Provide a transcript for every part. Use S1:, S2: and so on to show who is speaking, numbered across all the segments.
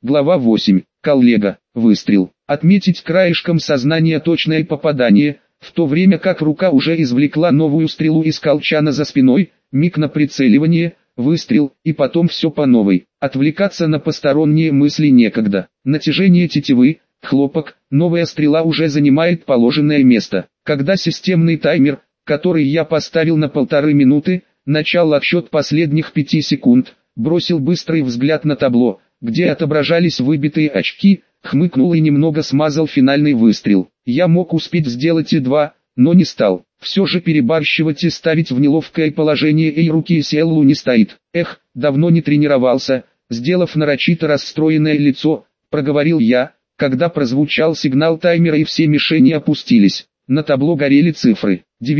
S1: Глава 8. Коллега. Выстрел. Отметить краешком сознания точное попадание, в то время как рука уже извлекла новую стрелу из колчана за спиной, миг на прицеливание, выстрел, и потом все по новой. Отвлекаться на посторонние мысли некогда. Натяжение тетивы, хлопок, новая стрела уже занимает положенное место. Когда системный таймер, который я поставил на 1,5 минуты, начал отсчет последних 5 секунд, бросил быстрый взгляд на табло, где отображались выбитые очки, хмыкнул и немного смазал финальный выстрел. Я мог успеть сделать и 2, но не стал. Все же перебарщивать и ставить в неловкое положение и руки Сиэллу не стоит. Эх, давно не тренировался, сделав нарочито расстроенное лицо, проговорил я, когда прозвучал сигнал таймера и все мишени опустились. На табло горели цифры.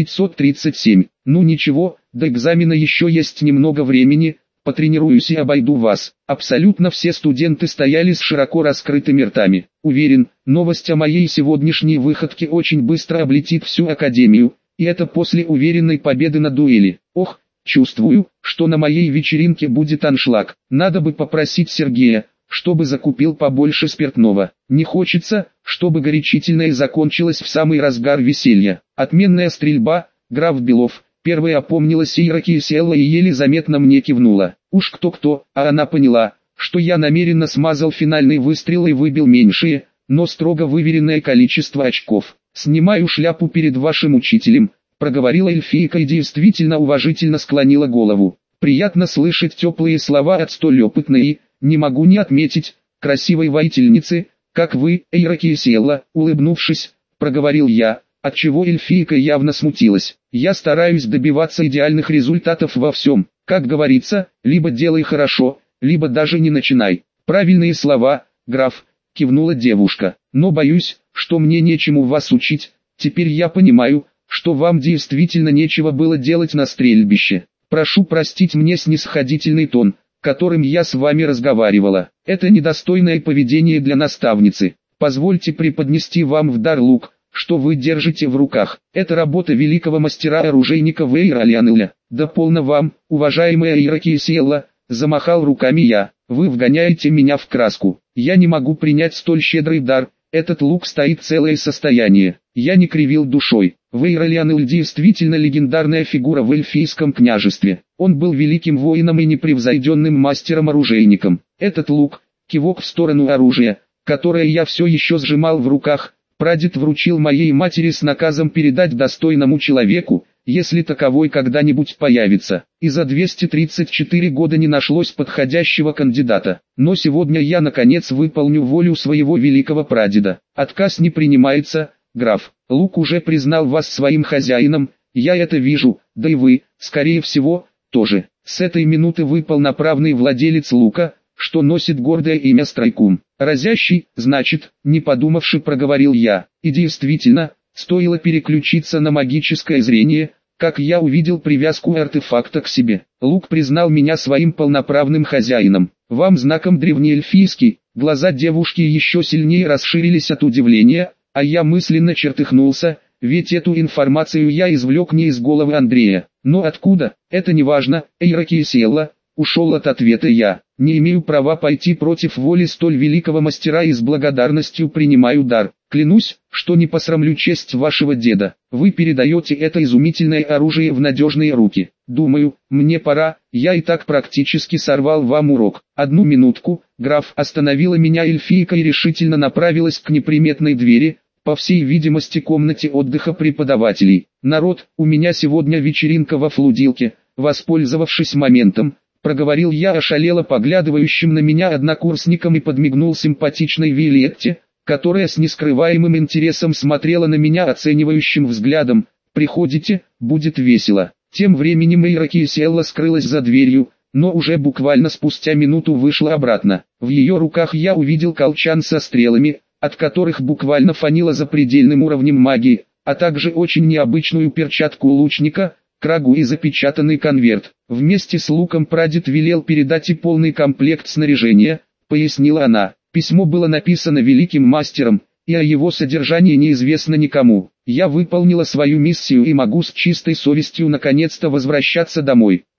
S1: 937. Ну ничего, до экзамена еще есть немного времени, потренируюсь и обойду вас. Абсолютно все студенты стояли с широко раскрытыми ртами. Уверен, новость о моей сегодняшней выходке очень быстро облетит всю академию, и это после уверенной победы на дуэли. Ох, чувствую, что на моей вечеринке будет аншлаг. Надо бы попросить Сергея, чтобы закупил побольше спиртного. Не хочется, чтобы горячительное закончилось в самый разгар веселья. Отменная стрельба, граф Белов. Первая опомнилась Иракия Сиэлла и еле заметно мне кивнула. Уж кто-кто, а она поняла, что я намеренно смазал финальный выстрел и выбил меньшее, но строго выверенное количество очков. «Снимаю шляпу перед вашим учителем», — проговорила эльфийка и действительно уважительно склонила голову. «Приятно слышать теплые слова от столь опытной и, не могу не отметить, красивой воительницы, как вы, Иракия Сиэлла», — улыбнувшись, проговорил я, отчего эльфийка явно смутилась. «Я стараюсь добиваться идеальных результатов во всем. Как говорится, либо делай хорошо, либо даже не начинай». «Правильные слова, граф», — кивнула девушка. «Но боюсь, что мне нечему вас учить. Теперь я понимаю, что вам действительно нечего было делать на стрельбище. Прошу простить мне снисходительный тон, которым я с вами разговаривала. Это недостойное поведение для наставницы. Позвольте преподнести вам в дар лук, что вы держите в руках. Это работа великого мастера-оружейника Вейра Лианеля». «Да полно вам, уважаемая Иракия Сиэлла», — замахал руками я. «Вы вгоняете меня в краску. Я не могу принять столь щедрый дар, этот лук стоит целое состояние». Я не кривил душой. Вейра Лианель действительно легендарная фигура в эльфийском княжестве. Он был великим воином и непревзойденным мастером-оружейником. Этот лук, кивок в сторону оружия, которое я все еще сжимал в руках, прадед вручил моей матери с наказом передать достойному человеку, если таковой когда-нибудь появится. И за 234 года не нашлось подходящего кандидата. Но сегодня я наконец выполню волю своего великого прадеда. Отказ не принимается, граф. Лук уже признал вас своим хозяином, я это вижу, да и вы, скорее всего, тоже. С этой минуты вы полноправный владелец лука, что носит гордое имя Страйкум. «Разящий, значит», не подумавши проговорил я. И действительно, стоило переключиться на магическое зрение, как я увидел привязку артефакта к себе. Лук признал меня своим полноправным хозяином. Вам знаком древнеэльфийский. Глаза девушки еще сильнее расширились от удивления, а я мысленно чертыхнулся, ведь эту информацию я извлек не из головы Андрея. Но откуда, это не важно, Иракия Сиэлла, ушел от ответа я. Не имею права пойти против воли столь великого мастера и с благодарностью принимаю дар. Клянусь, что не посрамлю честь вашего деда. Вы передаете это изумительное оружие в надежные руки. Думаю, мне пора, я и так практически сорвал вам урок. Одну минутку, граф, остановила меня эльфийка и решительно направилась к неприметной двери, по всей видимости комнате отдыха преподавателей. «Народ, у меня сегодня вечеринка во Флудилке», воспользовавшись моментом, проговорил я ошалело поглядывающим на меня однокурсником и подмигнул симпатичной Виолетте, которая с нескрываемым интересом смотрела на меня оценивающим взглядом. «Приходите, будет весело». Тем временем Иракия Сиэлла скрылась за дверью, но уже буквально спустя минуту вышла обратно. В ее руках я увидел колчан со стрелами, от которых буквально фанило запредельным уровнем магии, а также очень необычную перчатку лучника, крагу и запечатанный конверт. «Вместе с луком прадед велел передать и полный комплект снаряжения», — пояснила она. Письмо было написано великим мастером, и о его содержании неизвестно никому. Я выполнила свою миссию и могу с чистой совестью наконец-то возвращаться домой.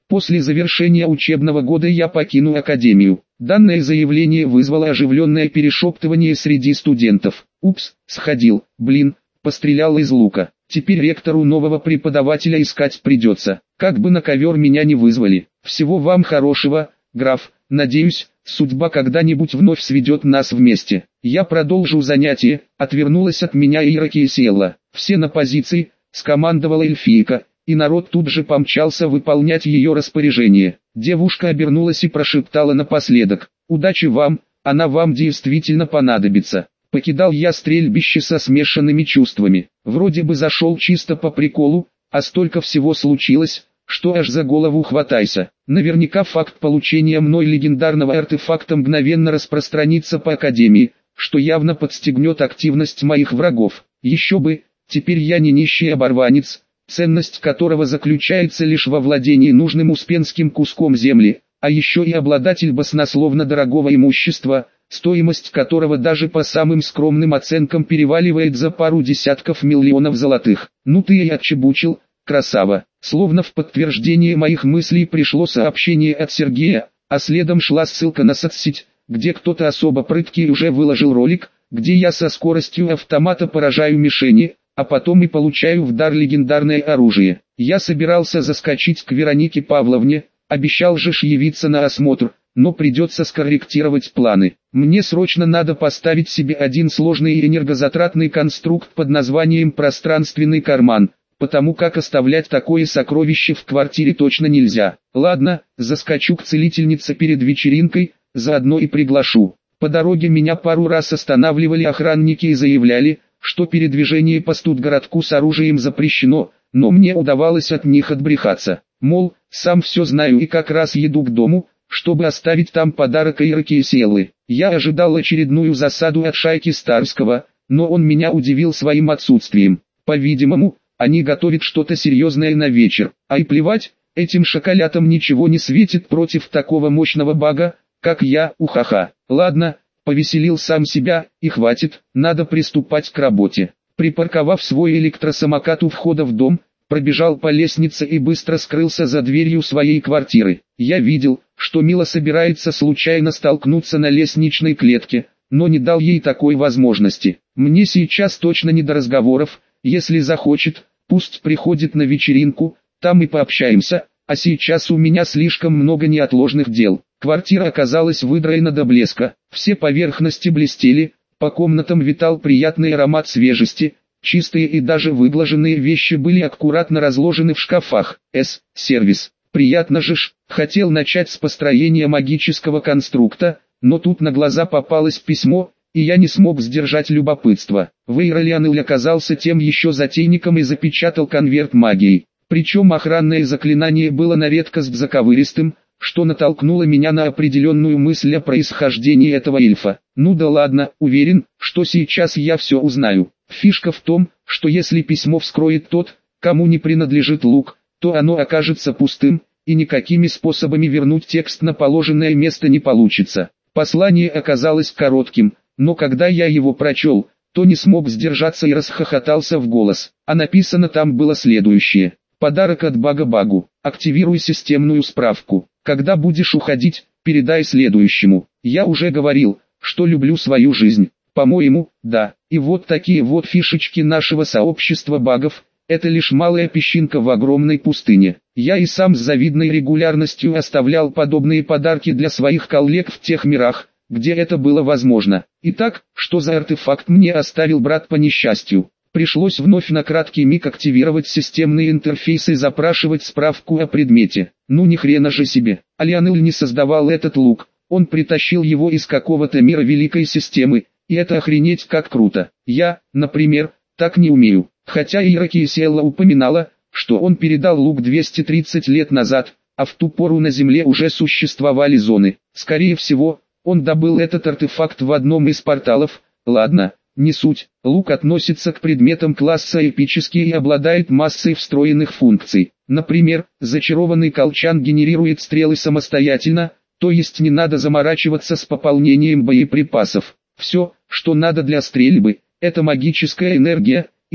S1: После завершения учебного года я покину академию. Данное заявление вызвало оживленное перешептывание среди студентов. Упс, сходил, пострелял из лука. Теперь ректору нового преподавателя искать придется. Как бы на ковер меня не вызвали. Всего вам хорошего, граф. Надеюсь, судьба когда-нибудь вновь сведет нас вместе. Я продолжу занятие. Отвернулась от меня Иракесиэлла. Все на позиции, скомандовала эльфийка, и народ тут же помчался выполнять ее распоряжение. Девушка обернулась и прошептала напоследок: «Удачи вам, она вам действительно понадобится». Покидал я стрельбище со смешанными чувствами. Вроде бы зашел чисто по приколу, а столько всего случилось, что аж за голову хватайся. Наверняка факт получения мной легендарного артефакта мгновенно распространится по Академии, что явно подстегнет активность моих врагов. Еще бы, теперь я не нищий оборванец, ценность которого заключается лишь во владении нужным успенским куском земли, а еще и обладатель баснословно дорогого имущества, стоимость которого даже по самым скромным оценкам переваливает за пару десятков миллионов золотых. Ну ты и отчебучил, красава. Словно в подтверждение моих мыслей пришло сообщение от Сергея, а следом шла ссылка на соцсеть, где кто-то особо прыткий уже выложил ролик, где я со скоростью автомата поражаю мишени, а потом и получаю в дар легендарное оружие. Я собирался заскочить к Веронике Павловне, обещал же явиться на осмотр, но придется скорректировать планы. Мне срочно надо поставить себе один сложный и энергозатратный конструкт под названием «пространственный карман», потому как оставлять такое сокровище в квартире точно нельзя. Ладно, заскочу к целительнице перед вечеринкой, заодно и приглашу. По дороге меня пару раз останавливали охранники и заявляли, что передвижение по студгородку с оружием запрещено, но мне удавалось от них отбрехаться. Мол, сам все знаю и как раз еду к дому, чтобы оставить там подарок Иракесиэллы. Я ожидал очередную засаду от шайки Старского, но он меня удивил своим отсутствием. По-видимому, они готовят что-то серьезное на вечер. А и плевать, этим шоколятам ничего не светит против такого мощного бага, как я, ухаха. Ладно, повеселил сам себя, и хватит, надо приступать к работе. Припарковав свой электросамокат у входа в дом, пробежал по лестнице и быстро скрылся за дверью своей квартиры. Я видел, что Мила собирается случайно столкнуться на лестничной клетке, но не дал ей такой возможности. Мне сейчас точно не до разговоров, если захочет, пусть приходит на вечеринку, там и пообщаемся, а сейчас у меня слишком много неотложных дел. Квартира оказалась выдраена до блеска, все поверхности блестели, по комнатам витал приятный аромат свежести, чистые и даже выглаженные вещи были аккуратно разложены в шкафах. Сервис. Приятно же ж. Хотел начать с построения магического конструкта, но тут на глаза попалось письмо, и я не смог сдержать любопытство. Вейролианель оказался тем еще затейником и запечатал конверт магией. Причем охранное заклинание было на редкость заковыристым, что натолкнуло меня на определенную мысль о происхождении этого эльфа. Ну да ладно, уверен, что сейчас я все узнаю. Фишка в том, что если письмо вскроет тот, кому не принадлежит лук, то оно окажется пустым, и никакими способами вернуть текст на положенное место не получится. Послание оказалось коротким, но когда я его прочел, то не смог сдержаться и расхохотался в голос. А написано там было следующее. Подарок от Бага-Багу. Активируй системную справку. Когда будешь уходить, передай следующему. Я уже говорил, что люблю свою жизнь. По-моему, да. И вот такие вот фишечки нашего сообщества багов. Это лишь малая песчинка в огромной пустыне. Я и сам с завидной регулярностью оставлял подобные подарки для своих коллег в тех мирах, где это было возможно. Итак, что за артефакт мне оставил брат по несчастью? Пришлось вновь на краткий миг активировать системный интерфейс и запрашивать справку о предмете. Ну ни хрена же себе. Лианель не создавал этот лук, он притащил его из какого-то мира великой системы, и это охренеть как круто. Я, например, так не умею. Хотя Иракесиэлла упоминала, что он передал лук 230 лет назад, а в ту пору на Земле уже существовали зоны. Скорее всего, он добыл этот артефакт в одном из порталов. Ладно, не суть. Лук относится к предметам класса эпический и обладает массой встроенных функций. Например, зачарованный колчан генерирует стрелы самостоятельно, то есть не надо заморачиваться с пополнением боеприпасов. Все, что надо для стрельбы, это магическая энергия,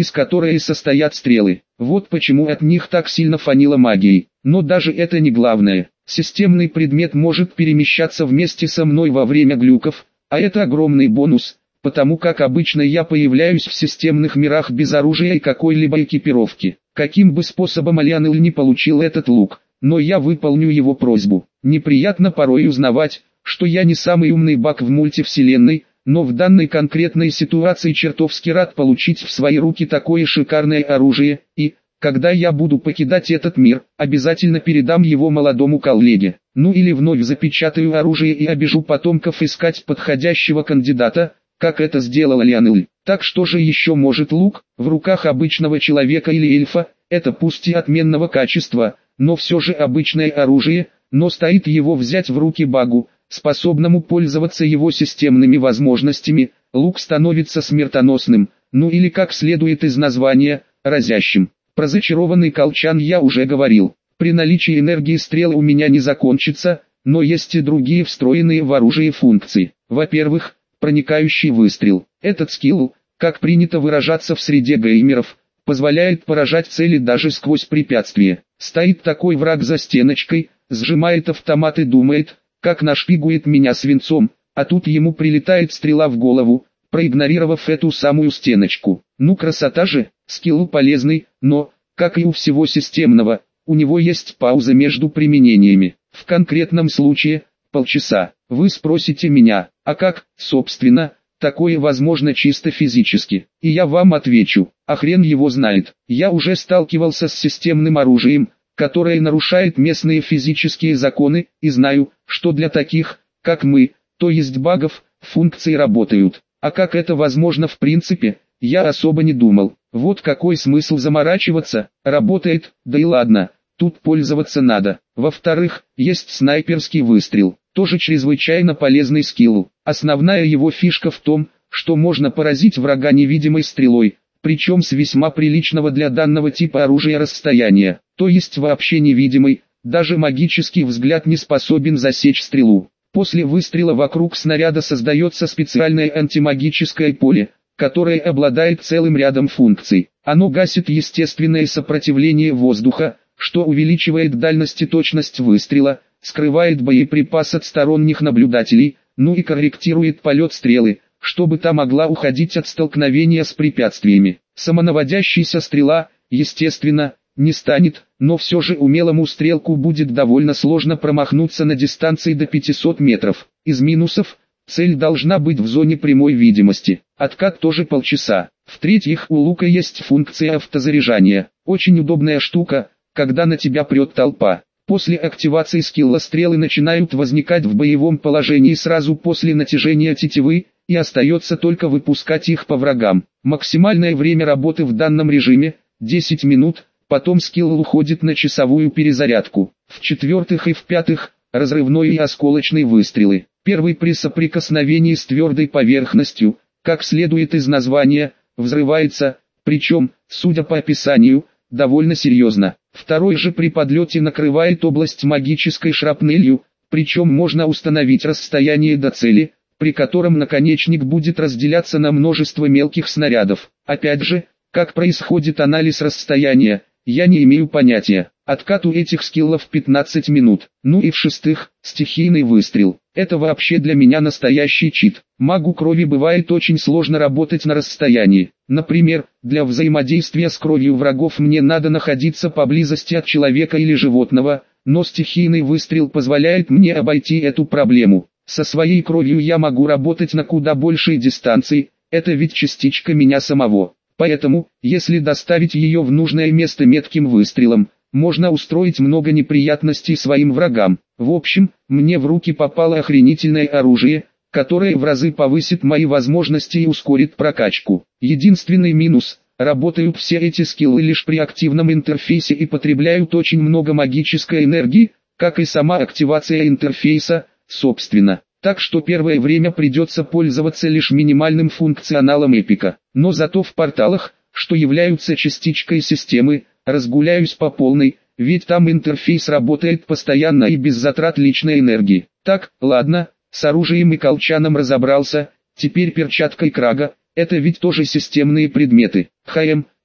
S1: из которой состоят стрелы. Вот почему от них так сильно фанило магией. Но даже это не главное. Системный предмет может перемещаться вместе со мной во время глюков, а это огромный бонус, потому как обычно я появляюсь в системных мирах без оружия и какой-либо экипировки. Каким бы способом Алианел не получил этот лук, но я выполню его просьбу. Неприятно порой узнавать, что я не самый умный баг в мультивселенной, но в данной конкретной ситуации чертовски рад получить в свои руки такое шикарное оружие, и, когда я буду покидать этот мир, обязательно передам его молодому коллеге. Ну или вновь запечатаю оружие и обижу потомков искать подходящего кандидата, как это сделал Алианел. Так что же еще может лук, в руках обычного человека или эльфа, это пусть и отменного качества, но все же обычное оружие, но стоит его взять в руки багу, способному пользоваться его системными возможностями, лук становится смертоносным, ну или как следует из названия, разящим. Про зачарованный колчан я уже говорил. При наличии энергии стрел у меня не закончится, но есть и другие встроенные в оружие функции. Во-первых, проникающий выстрел. Этот скилл, как принято выражаться в среде геймеров, позволяет поражать цели даже сквозь препятствия. Стоит такой враг за стеночкой, сжимает автомат и думает, как нашпигует меня свинцом, а тут ему прилетает стрела в голову, проигнорировав эту самую стеночку. Ну красота же, скилл полезный, но, как и у всего системного, у него есть пауза между применениями. В конкретном случае, полчаса. Вы спросите меня, а как, собственно, такое возможно чисто физически? И я вам отвечу, а хрен его знает. Я уже сталкивался с системным оружием, которое нарушает местные физические законы, и знаю, что для таких, как мы, то есть багов, функции работают. А как это возможно в принципе, я особо не думал. Вот какой смысл заморачиваться, работает, да и ладно, тут пользоваться надо. Во-вторых, есть снайперский выстрел, тоже чрезвычайно полезный скилл. Основная его фишка в том, что можно поразить врага невидимой стрелой, причем с весьма приличного для данного типа оружия расстояния, то есть вообще невидимой, даже магический взгляд не способен засечь стрелу. После выстрела вокруг снаряда создается специальное антимагическое поле, которое обладает целым рядом функций. Оно гасит естественное сопротивление воздуха, что увеличивает дальность и точность выстрела, скрывает боеприпас от сторонних наблюдателей, ну и корректирует полет стрелы, чтобы та могла уходить от столкновения с препятствиями. Самонаводящаяся стрела, естественно, не станет, но все же умелому стрелку будет довольно сложно промахнуться на дистанции до 500 метров. Из минусов, цель должна быть в зоне прямой видимости, откат тоже полчаса. В-третьих, у лука есть функция автозаряжания, очень удобная штука, когда на тебя прет толпа. После активации скилла стрелы начинают возникать в боевом положении сразу после натяжения тетивы, и остается только выпускать их по врагам. Максимальное время работы в данном режиме – 10 минут, потом скилл уходит на часовую перезарядку. В-четвертых и в-пятых, разрывной и осколочный выстрелы. Первый при соприкосновении с твердой поверхностью, как следует из названия, взрывается, причем, судя по описанию, довольно серьезно. Второй же при подлете накрывает область магической шрапнелью, причем можно установить расстояние до цели, при котором наконечник будет разделяться на множество мелких снарядов. Опять же, как происходит анализ расстояния, я не имею понятия. Откат у этих скиллов 15 минут. Ну и в-шестых, стихийный выстрел. Это вообще для меня настоящий чит. Магу крови бывает очень сложно работать на расстоянии. Например, для взаимодействия с кровью врагов мне надо находиться поблизости от человека или животного, но стихийный выстрел позволяет мне обойти эту проблему. Со своей кровью я могу работать на куда большей дистанции, это ведь частичка меня самого. Поэтому, если доставить ее в нужное место метким выстрелом, можно устроить много неприятностей своим врагам. В общем, мне в руки попало охренительное оружие, которое в разы повысит мои возможности и ускорит прокачку. Единственный минус – работают все эти скиллы лишь при активном интерфейсе и потребляют очень много магической энергии, как и сама активация интерфейса, собственно. Так что первое время придется пользоваться лишь минимальным функционалом эпика. Но зато в порталах, что являются частичкой системы, разгуляюсь по полной, ведь там интерфейс работает постоянно и без затрат личной энергии. Так, ладно, с оружием и колчаном разобрался, теперь перчатка и крага, это ведь тоже системные предметы.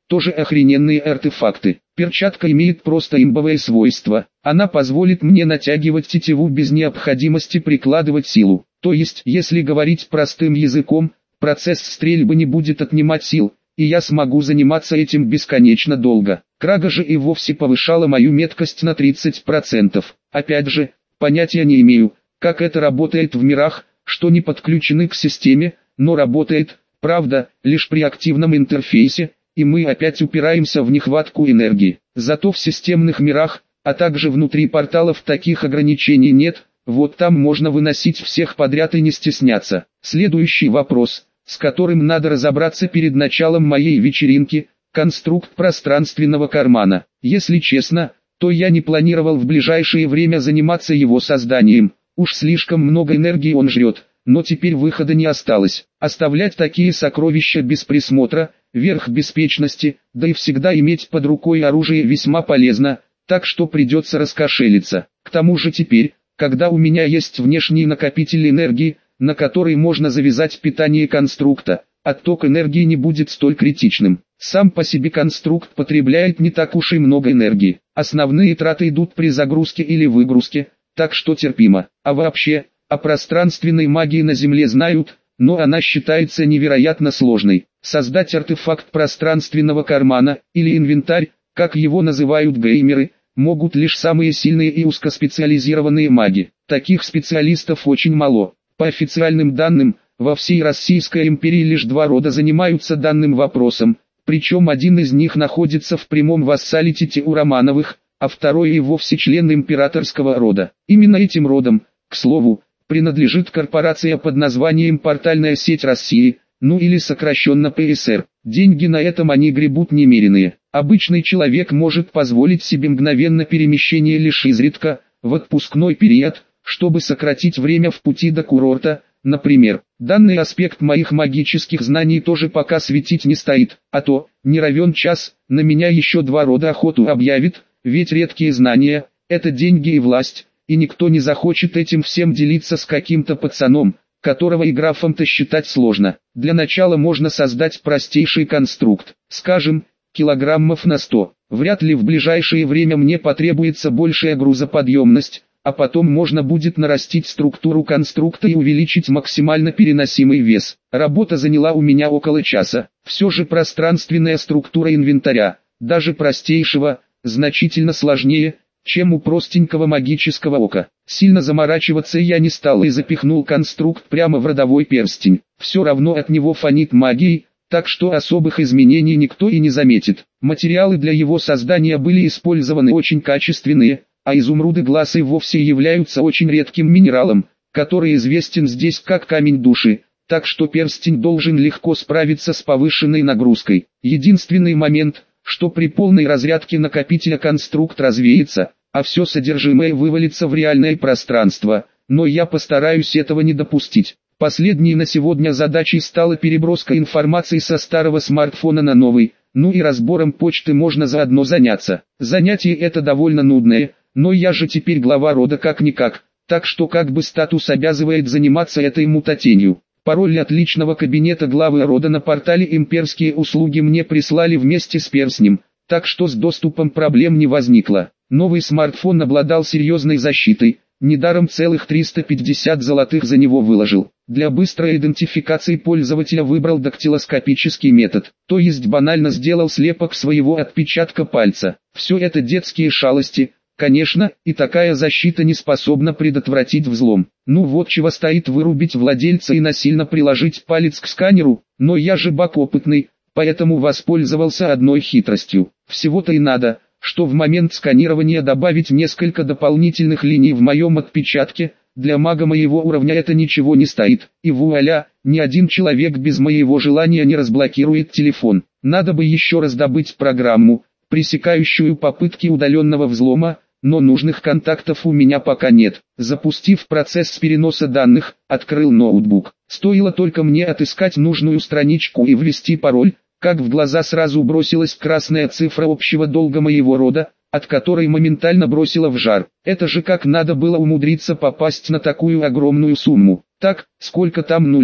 S1: тоже охрененные артефакты. Перчатка имеет просто имбовое свойство. Она позволит мне натягивать тетиву без необходимости прикладывать силу. То есть, если говорить простым языком, процесс стрельбы не будет отнимать сил, и я смогу заниматься этим бесконечно долго. Крага же и вовсе повышала мою меткость на 30%. Опять же, понятия не имею, как это работает в мирах, что не подключены к системе, но работает, правда, лишь при активном интерфейсе, и мы опять упираемся в нехватку энергии. Зато в системных мирах, а также внутри порталов таких ограничений нет, вот там можно выносить всех подряд и не стесняться. Следующий вопрос, с которым надо разобраться перед началом моей вечеринки, конструкт пространственного кармана. Если честно, то я не планировал в ближайшее время заниматься его созданием, уж слишком много энергии он жрет, но теперь выхода не осталось. Оставлять такие сокровища без присмотра, верх беспечности, да и всегда иметь под рукой оружие весьма полезно, так что придется раскошелиться. К тому же теперь, когда у меня есть внешний накопитель энергии, на который можно завязать питание конструкта, отток энергии не будет столь критичным. Сам по себе конструкт потребляет не так уж и много энергии. Основные траты идут при загрузке или выгрузке, так что терпимо. А вообще, о пространственной магии на Земле знают, но она считается невероятно сложной. Создать артефакт пространственного кармана, или инвентарь, как его называют геймеры, могут лишь самые сильные и узкоспециализированные маги. Таких специалистов очень мало. По официальным данным, во всей Российской империи лишь 2 рода занимаются данным вопросом, причем один из них находится в прямом вассалитете у Романовых, а второй и вовсе член императорского рода. Именно этим родом, к слову, принадлежит корпорация под названием «Портальная сеть России», ну или сокращенно ПСР. Деньги на этом они гребут немеренные. Обычный человек может позволить себе мгновенно перемещение лишь изредка, в отпускной период, чтобы сократить время в пути до курорта, например. Данный аспект моих магических знаний тоже пока светить не стоит, а то, не равен час, на меня еще 2 рода охоту объявит, ведь редкие знания – это деньги и власть, и никто не захочет этим всем делиться с каким-то пацаном, которого и графом-то считать сложно. Для начала можно создать простейший конструкт, скажем, килограммов на 100. Вряд ли в ближайшее время мне потребуется большая грузоподъемность, а потом можно будет нарастить структуру конструкта и увеличить максимально переносимый вес. Работа заняла у меня около часа. Все же пространственная структура инвентаря, даже простейшего, значительно сложнее, чем у простенького магического ока. Сильно заморачиваться я не стал и запихнул конструкт прямо в родовой перстень. Все равно от него фонит магией, так что особых изменений никто и не заметит. Материалы для его создания были использованы очень качественные, а изумруды глаз и вовсе являются очень редким минералом, который известен здесь как камень души, так что перстень должен легко справиться с повышенной нагрузкой. Единственный момент, что при полной разрядке накопителя конструкт развеется, а все содержимое вывалится в реальное пространство, но я постараюсь этого не допустить. Последней на сегодня задачей стала переброска информации со старого смартфона на новый, ну и разбором почты можно заодно заняться. Занятие это довольно нудное, но я же теперь глава рода как-никак, так что как бы статус обязывает заниматься этой мутатенью. Пароль от личного кабинета главы рода на портале «Имперские услуги» мне прислали вместе с перстнем, так что с доступом проблем не возникло. Новый смартфон обладал серьезной защитой, недаром целых 350 золотых за него выложил. Для быстрой идентификации пользователя выбрал дактилоскопический метод, то есть банально сделал слепок своего отпечатка пальца. Все это детские шалости. Конечно, и такая защита не способна предотвратить взлом. Ну вот чего стоит вырубить владельца и насильно приложить палец к сканеру, но я же бак опытный, поэтому воспользовался одной хитростью. Всего-то и надо, что в момент сканирования добавить несколько дополнительных линий в моем отпечатке, для мага моего уровня это ничего не стоит, и вуаля, ни один человек без моего желания не разблокирует телефон. Надо бы еще раз добыть программу, пресекающую попытки удаленного взлома, но нужных контактов у меня пока нет. Запустив процесс переноса данных, открыл ноутбук. Стоило только мне отыскать нужную страничку и ввести пароль, как в глаза сразу бросилась красная цифра общего долга моего рода, от которой моментально бросило в жар. Это же как надо было умудриться попасть на такую огромную сумму. Так, сколько там нулей?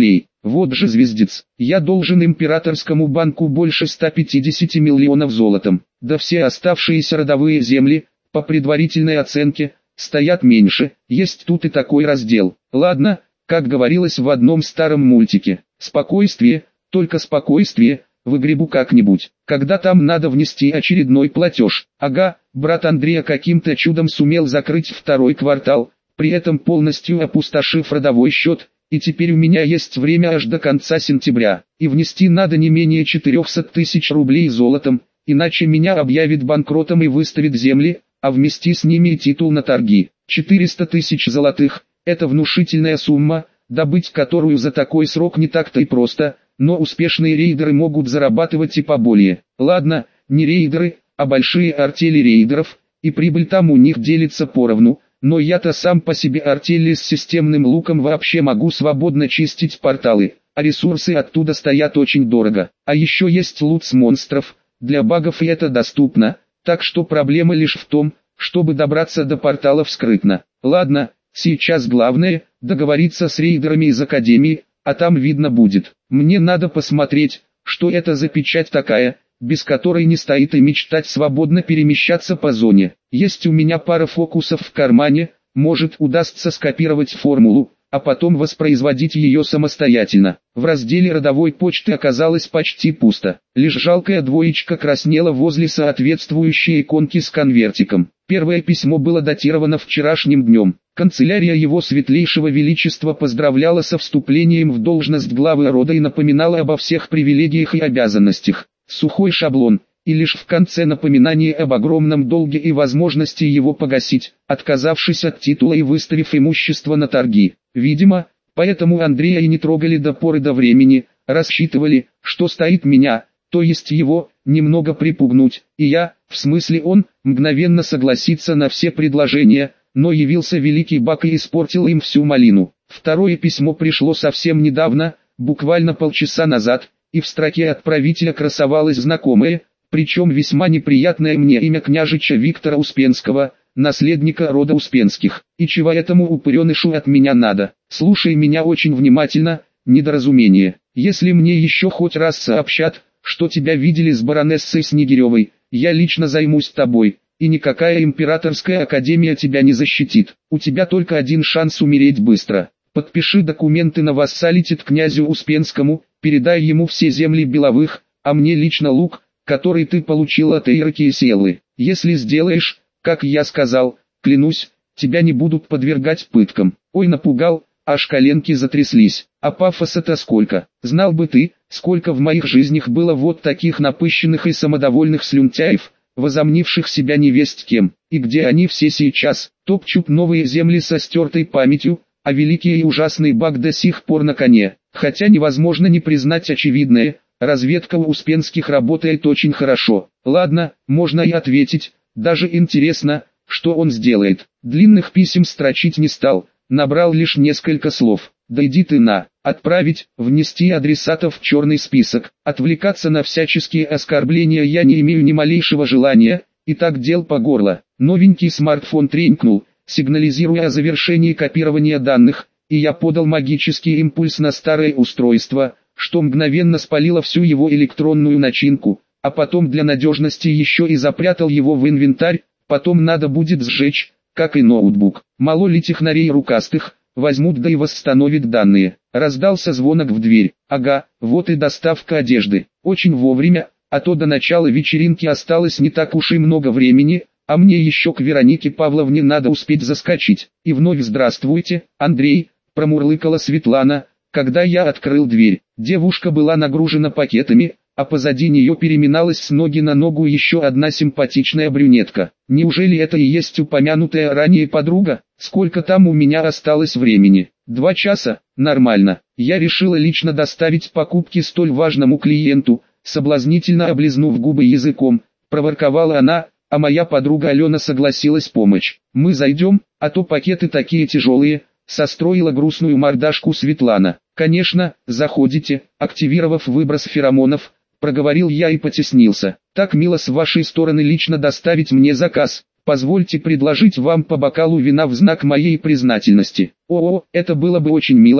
S1: Вот же звездец, я должен императорскому банку больше 150 миллионов золотом, да все оставшиеся родовые земли, по предварительной оценке, стоят меньше, есть тут и такой раздел. Ладно, как говорилось в одном старом мультике, спокойствие, только спокойствие, выгребу как-нибудь, когда там надо внести очередной платеж. Ага, брат Андрея каким-то чудом сумел закрыть второй квартал, при этом полностью опустошив родовой счет, и теперь у меня есть время аж до конца сентября, и внести надо не менее 400 тысяч рублей золотом, иначе меня объявит банкротом и выставит земли, а вместе с ними и титул на торги. 400 тысяч золотых – это внушительная сумма, добыть которую за такой срок не так-то и просто, но успешные рейдеры могут зарабатывать и поболее. Ладно, не рейдеры, а большие артели рейдеров, и прибыль там у них делится поровну, но я-то сам по себе артели с системным луком вообще могу свободно чистить порталы, а ресурсы оттуда стоят очень дорого. А еще есть лут с монстров, для багов и это доступно, так что проблема лишь в том, чтобы добраться до порталов скрытно. Ладно, сейчас главное – договориться с рейдерами из Академии, а там видно будет. Мне надо посмотреть, что это за печать такая, без которой не стоит и мечтать свободно перемещаться по зоне. Есть у меня пара фокусов в кармане, может удастся скопировать формулу, а потом воспроизводить ее самостоятельно. В разделе родовой почты оказалось почти пусто. Лишь жалкая двоечка краснела возле соответствующей иконки с конвертиком. Первое письмо было датировано вчерашним днем. Канцелярия его светлейшего величества поздравляла со вступлением в должность главы рода и напоминала обо всех привилегиях и обязанностях. Сухой шаблон, и лишь в конце напоминание об огромном долге и возможности его погасить, отказавшись от титула и выставив имущество на торги. Видимо, поэтому Андрея и не трогали до поры до времени, рассчитывали, что стоит меня, то есть его, немного припугнуть, и я, в смысле он, мгновенно согласится на все предложения, но явился великий Бак и испортил им всю малину. Второе письмо пришло совсем недавно, буквально полчаса назад, и в строке отправителя красовалось знакомое, причем весьма неприятное мне имя княжича Виктора Успенского, наследника рода Успенских. И чего этому упыренышу от меня надо? Слушай меня очень внимательно, недоразумение. Если мне еще хоть раз сообщат, что тебя видели с баронессой Снегиревой, я лично займусь тобой, и никакая императорская академия тебя не защитит. У тебя только один шанс умереть быстро. Подпиши документы на вассалитет князю Успенскому, передай ему все земли Беловых, а мне лично лук, который ты получил от Эйроки и Селы. Если сделаешь, как я сказал, клянусь, тебя не будут подвергать пыткам. Ой, напугал, аж коленки затряслись. А пафоса-то сколько? Знал бы ты, сколько в моих жизнях было вот таких напыщенных и самодовольных слюнтяев, возомнивших себя невесть кем. И где они все сейчас? Топчут новые земли со стертой памятью, а великий и ужасный Бак до сих пор на коне. Хотя невозможно не признать очевидное, разведка у Успенских работает очень хорошо. Ладно, можно и ответить, даже интересно, что он сделает. Длинных писем строчить не стал, набрал лишь несколько слов. Да иди ты на, отправить, внести адресатов в черный список. Отвлекаться на всяческие оскорбления я не имею ни малейшего желания, и так дел по горло. Новенький смартфон тренькнул, сигнализируя о завершении копирования данных, и я подал магический импульс на старое устройство, что мгновенно спалило всю его электронную начинку, а потом для надежности еще и запрятал его в инвентарь, потом надо будет сжечь, как и ноутбук. Мало ли технарей рукастых, возьмут да и восстановят данные. Раздался звонок в дверь. Ага, вот и доставка одежды. Очень вовремя, а то до начала вечеринки осталось не так уж и много времени, а мне еще к Веронике Павловне надо успеть заскочить. И вновь здравствуйте, Андрей, промурлыкала Светлана, когда я открыл дверь. Девушка была нагружена пакетами, а позади нее переминалась с ноги на ногу еще одна симпатичная брюнетка. Неужели это и есть упомянутая ранее подруга? Сколько там у меня осталось времени? 2 часа? Нормально. Я решила лично доставить покупки столь важному клиенту, соблазнительно облизнув губы языком, проворковала она, а моя подруга Алена согласилась помочь. Мы зайдем, а то пакеты такие тяжелые, состроила грустную мордашку Светлана. Конечно, заходите, активировав выброс феромонов, проговорил я и потеснился. Так мило с вашей стороны лично доставить мне заказ. Позвольте предложить вам по бокалу вина в знак моей признательности. О, это было бы очень мило,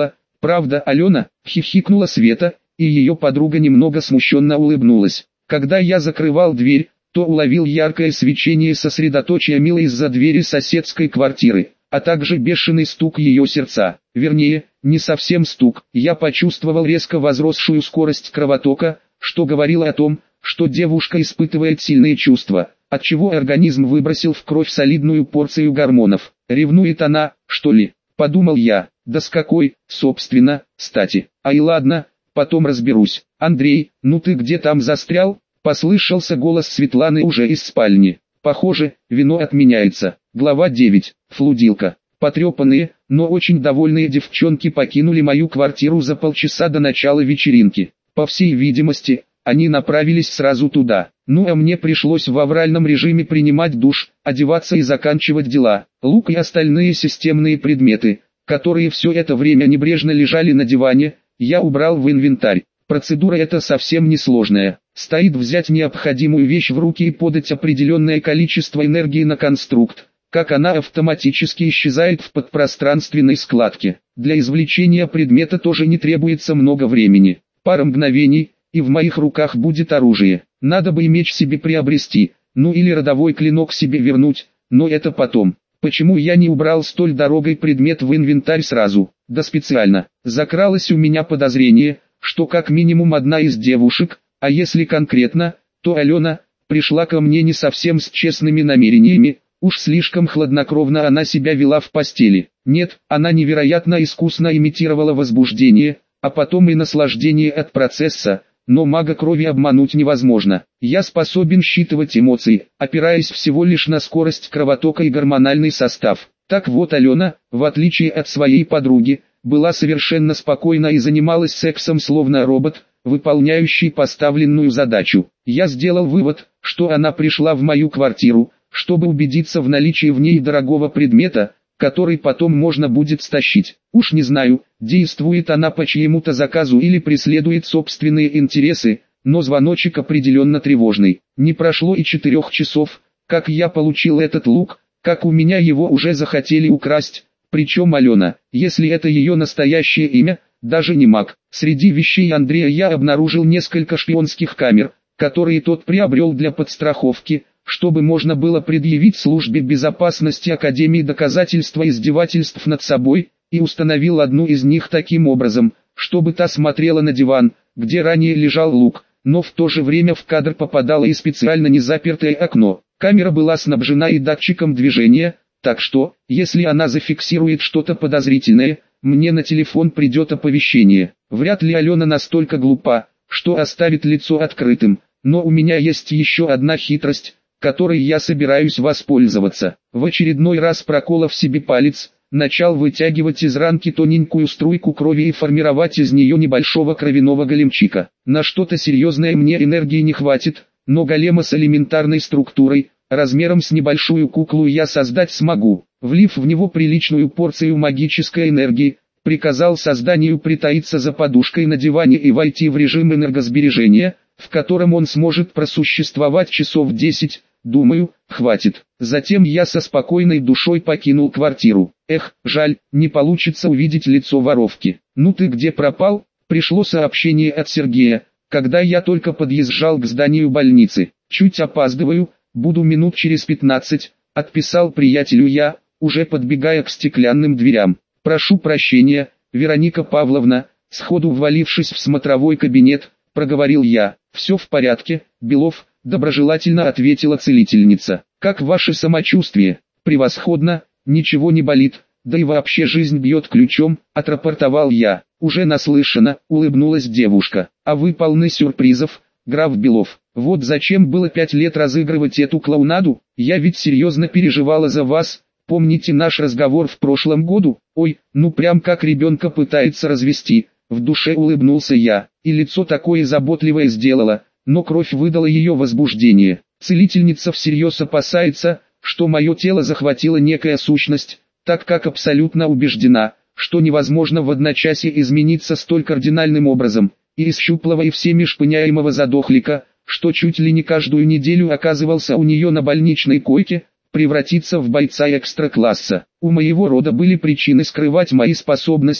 S1: Правда, Алена, хихикнула Света, и ее подруга немного смущенно улыбнулась. Когда я закрывал дверь, то уловил яркое свечение сосредоточия Милы из-за двери соседской квартиры, а также бешеный стук ее сердца. Вернее, не совсем стук, я почувствовал резко возросшую скорость кровотока, что говорило о том, что девушка испытывает сильные чувства, отчего организм выбросил в кровь солидную порцию гормонов. Ревнует она, что ли? Подумал я. Да с какой, собственно, стати? Ай ладно, потом разберусь. Андрей, ну ты где там застрял? Послышался голос Светланы уже из спальни. Похоже, вино отменяется. Глава 9. Флудилка. Потрепанные, но очень довольные девчонки покинули мою квартиру за полчаса до начала вечеринки. По всей видимости, они направились сразу туда. Ну а мне пришлось в авральном режиме принимать душ, одеваться и заканчивать дела. Лук и остальные системные предметы, которые все это время небрежно лежали на диване, я убрал в инвентарь. Процедура эта совсем несложная. Стоит взять необходимую вещь в руки и подать определенное количество энергии на конструкт, как она автоматически исчезает в подпространственной складке. Для извлечения предмета тоже не требуется много времени. Пара мгновений, и в моих руках будет оружие. Надо бы и меч себе приобрести, ну или родовой клинок себе вернуть, но это потом. Почему я не убрал столь дорогой предмет в инвентарь сразу? Да специально. Закралось у меня подозрение, что как минимум одна из девушек, а если конкретно, то Алена, пришла ко мне не совсем с честными намерениями, уж слишком хладнокровно она себя вела в постели. Нет, она невероятно искусно имитировала возбуждение, а потом и наслаждение от процесса, но мага крови обмануть невозможно. Я способен считывать эмоции, опираясь всего лишь на скорость кровотока и гормональный состав. Так вот Алена, в отличие от своей подруги, была совершенно спокойна и занималась сексом словно робот, выполняющий поставленную задачу. Я сделал вывод, что она пришла в мою квартиру, чтобы убедиться в наличии в ней дорогого предмета, который потом можно будет стащить. Уж не знаю, действует она по чьему-то заказу или преследует собственные интересы, но звоночек определенно тревожный. Не прошло и 4 часов, как я получил этот лук, как у меня его уже захотели украсть, причем Алена, если это ее настоящее имя, даже не маг. Среди вещей Андрея я обнаружил несколько шпионских камер, которые тот приобрел для подстраховки, чтобы можно было предъявить службе безопасности Академии доказательства издевательств над собой, и установил одну из них таким образом, чтобы та смотрела на диван, где ранее лежал лук, но в то же время в кадр попадало и специально незапертое окно. Камера была снабжена и датчиком движения, так что, если она зафиксирует что-то подозрительное, мне на телефон придет оповещение. Вряд ли Алена настолько глупа, что оставит лицо открытым, но у меня есть еще одна хитрость, которой я собираюсь воспользоваться. В очередной раз проколов себе палец, начал вытягивать из ранки тоненькую струйку крови и формировать из нее небольшого кровяного големчика. На что-то серьезное мне энергии не хватит, но голема с элементарной структурой, размером с небольшую куклу я создать смогу. Влив в него приличную порцию магической энергии, приказал созданию притаиться за подушкой на диване и войти в режим энергосбережения, в котором он сможет просуществовать часов 10, думаю, хватит. Затем я со спокойной душой покинул квартиру. Эх, жаль, не получится увидеть лицо воровки. Ну ты где пропал? Пришло сообщение от Сергея, когда я только подъезжал к зданию больницы. Чуть опаздываю, буду минут через 15, отписал приятелю я, уже подбегая к стеклянным дверям. Прошу прощения, Вероника Павловна, сходу ввалившись в смотровой кабинет, проговорил я. Все в порядке, Белов, доброжелательно ответила целительница. Как ваше самочувствие? Превосходно, ничего не болит, да и вообще жизнь бьет ключом, отрапортовал я. Уже наслышана, улыбнулась девушка. А вы полны сюрпризов, граф Белов. Вот зачем было 5 лет разыгрывать эту клоунаду? Я ведь серьезно переживала за вас. Помните наш разговор в прошлом году? Ой, ну прям как ребенка пытается развести. В душе улыбнулся я, и лицо такое заботливое сделала, но кровь выдала ее возбуждение. Целительница всерьез опасается, что мое тело захватила некая сущность, так как абсолютно убеждена, что невозможно в одночасье измениться столь кардинальным образом, и из щуплого и всеми шпыняемого задохлика, что чуть ли не каждую неделю оказывался у нее на больничной койке, превратиться в бойца экстра-класса. У моего рода были причины скрывать мои способности,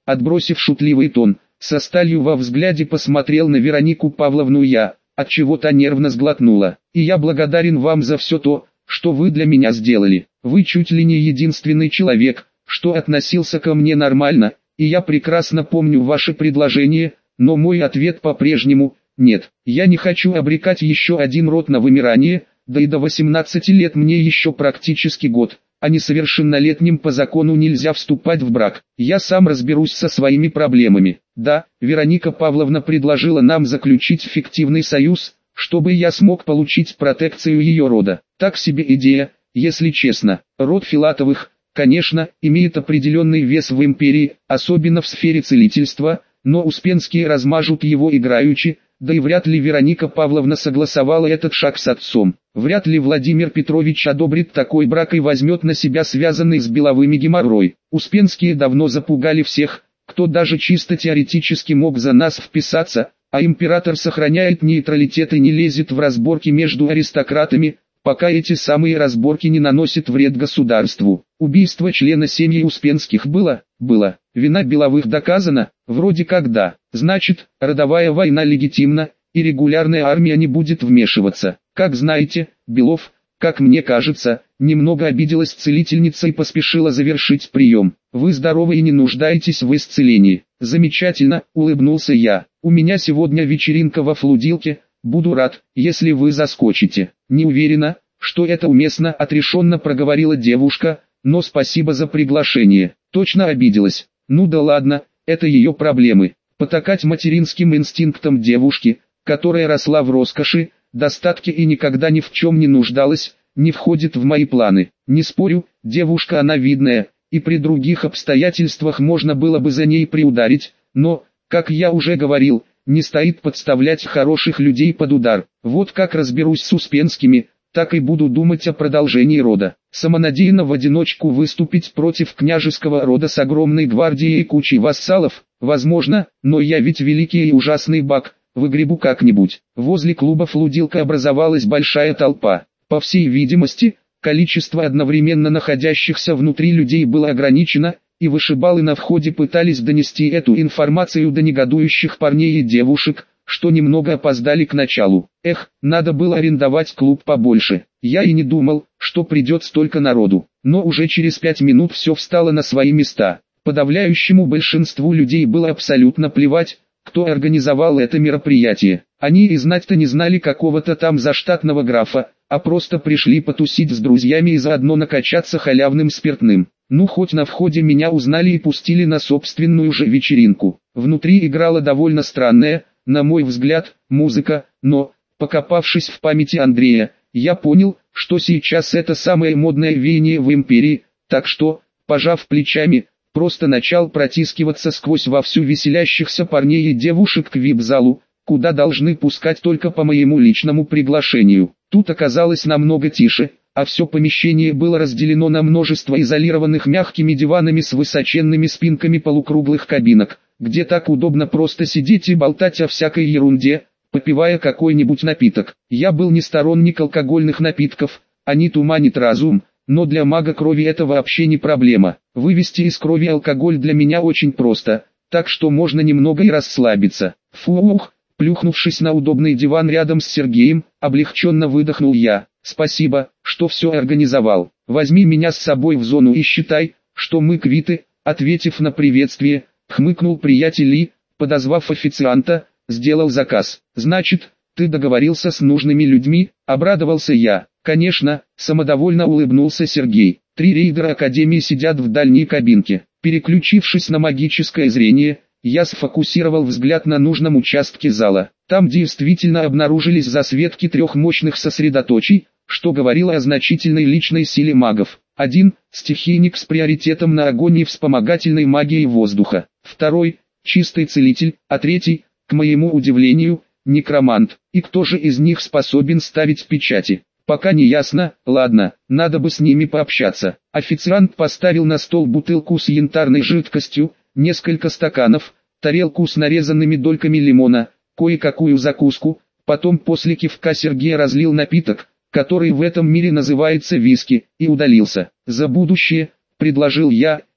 S1: Отбросив шутливый тон, со сталью во взгляде посмотрел на Веронику Павловну я, отчего та нервно сглотнула. «И я благодарен вам за все то, что вы для меня сделали. Вы чуть ли не единственный человек, что относился ко мне нормально, и я прекрасно помню ваше предложение, но мой ответ по-прежнему – нет. Я не хочу обрекать еще один род на вымирание, да и до 18 лет мне еще практически год, а несовершеннолетним по закону нельзя вступать в брак. Я сам разберусь со своими проблемами. Да, Вероника Павловна предложила нам заключить фиктивный союз, чтобы я смог получить протекцию ее рода. Так себе идея, если честно. Род Филатовых, конечно, имеет определенный вес в империи, особенно в сфере целительства, но Успенские размажут его играючи, да и вряд ли Вероника Павловна согласовала этот шаг с отцом. Вряд ли Владимир Петрович одобрит такой брак и возьмет на себя связанный с Беловыми геморрой. Успенские давно запугали всех, кто даже чисто теоретически мог за нас вписаться, а император сохраняет нейтралитет и не лезет в разборки между аристократами, пока эти самые разборки не наносят вред государству. Убийство члена семьи Успенских было. Вина Беловых доказана, вроде как да. Значит, родовая война легитимна, и регулярная армия не будет вмешиваться. Как знаете, Белов, как мне кажется, немного обиделась целительница и поспешила завершить прием. Вы здоровы и не нуждаетесь в исцелении. Замечательно, улыбнулся я. У меня сегодня вечеринка во Флудилке, буду рад, если вы заскочите. Не уверена, что это уместно, отрешенно проговорила девушка, но спасибо за приглашение. Точно обиделась. Ну да ладно, это ее проблемы. Потакать материнским инстинктам девушки, которая росла в роскоши, достатке и никогда ни в чем не нуждалась, не входит в мои планы. Не спорю, девушка она видная, и при других обстоятельствах можно было бы за ней приударить, но, как я уже говорил, не стоит подставлять хороших людей под удар. Вот как разберусь с Успенскими, так и буду думать о продолжении рода. Самонадеянно в одиночку выступить против княжеского рода с огромной гвардией и кучей вассалов, возможно, но я ведь великий и ужасный Бак, выгребу как-нибудь. Возле клуба Флудилка образовалась большая толпа. По всей видимости, количество одновременно находящихся внутри людей было ограничено, и вышибалы на входе пытались донести эту информацию до негодующих парней и девушек, что немного опоздали к началу. Эх, надо было арендовать клуб побольше. Я и не думал, что придет столько народу. Но уже через 5 минут все встало на свои места. Подавляющему большинству людей было абсолютно плевать, кто организовал это мероприятие. Они и знать-то не знали какого-то там заштатного графа, а просто пришли потусить с друзьями и заодно накачаться халявным спиртным. Ну хоть на входе меня узнали и пустили на собственную же вечеринку. Внутри играла довольно странная, на мой взгляд, музыка, но, покопавшись в памяти Андрея, я понял, что сейчас это самое модное веяние в империи, так что, пожав плечами, просто начал протискиваться сквозь вовсю веселящихся парней и девушек к вип-залу, куда должны пускать только по моему личному приглашению. Тут оказалось намного тише, а все помещение было разделено на множество изолированных мягкими диванами с высоченными спинками полукруглых кабинок, где так удобно просто сидеть и болтать о всякой ерунде, попивая какой-нибудь напиток. Я был не сторонник алкогольных напитков, они туманят разум, но для мага крови это вообще не проблема. Вывести из крови алкоголь для меня очень просто, так что можно немного и расслабиться. Фух, плюхнувшись на удобный диван рядом с Сергеем, облегченно выдохнул я. Спасибо, что все организовал. Возьми меня с собой в зону и считай, что мы квиты. Ответив на приветствие, хмыкнул приятель и, подозвав официанта, сделал заказ. Значит, ты договорился с нужными людьми? Обрадовался я. Конечно, самодовольно улыбнулся Сергей. 3 рейдера Академии сидят в дальней кабинке. Переключившись на магическое зрение, я сфокусировал взгляд на нужном участке зала. Там действительно обнаружились засветки 3 мощных сосредоточий, что говорило о значительной личной силе магов. Один – стихийник с приоритетом на огонь и вспомогательной магией воздуха. Второй – чистый целитель, а третий, к моему удивлению, некромант. И кто же из них способен ставить печати? Пока не ясно, ладно, надо бы с ними пообщаться. Официант поставил на стол бутылку с янтарной жидкостью, несколько стаканов, тарелку с нарезанными дольками лимона, кое-какую закуску, потом после кивка Сергея разлил напиток, который в этом мире называется виски, и удалился. «За будущее», — предложил я,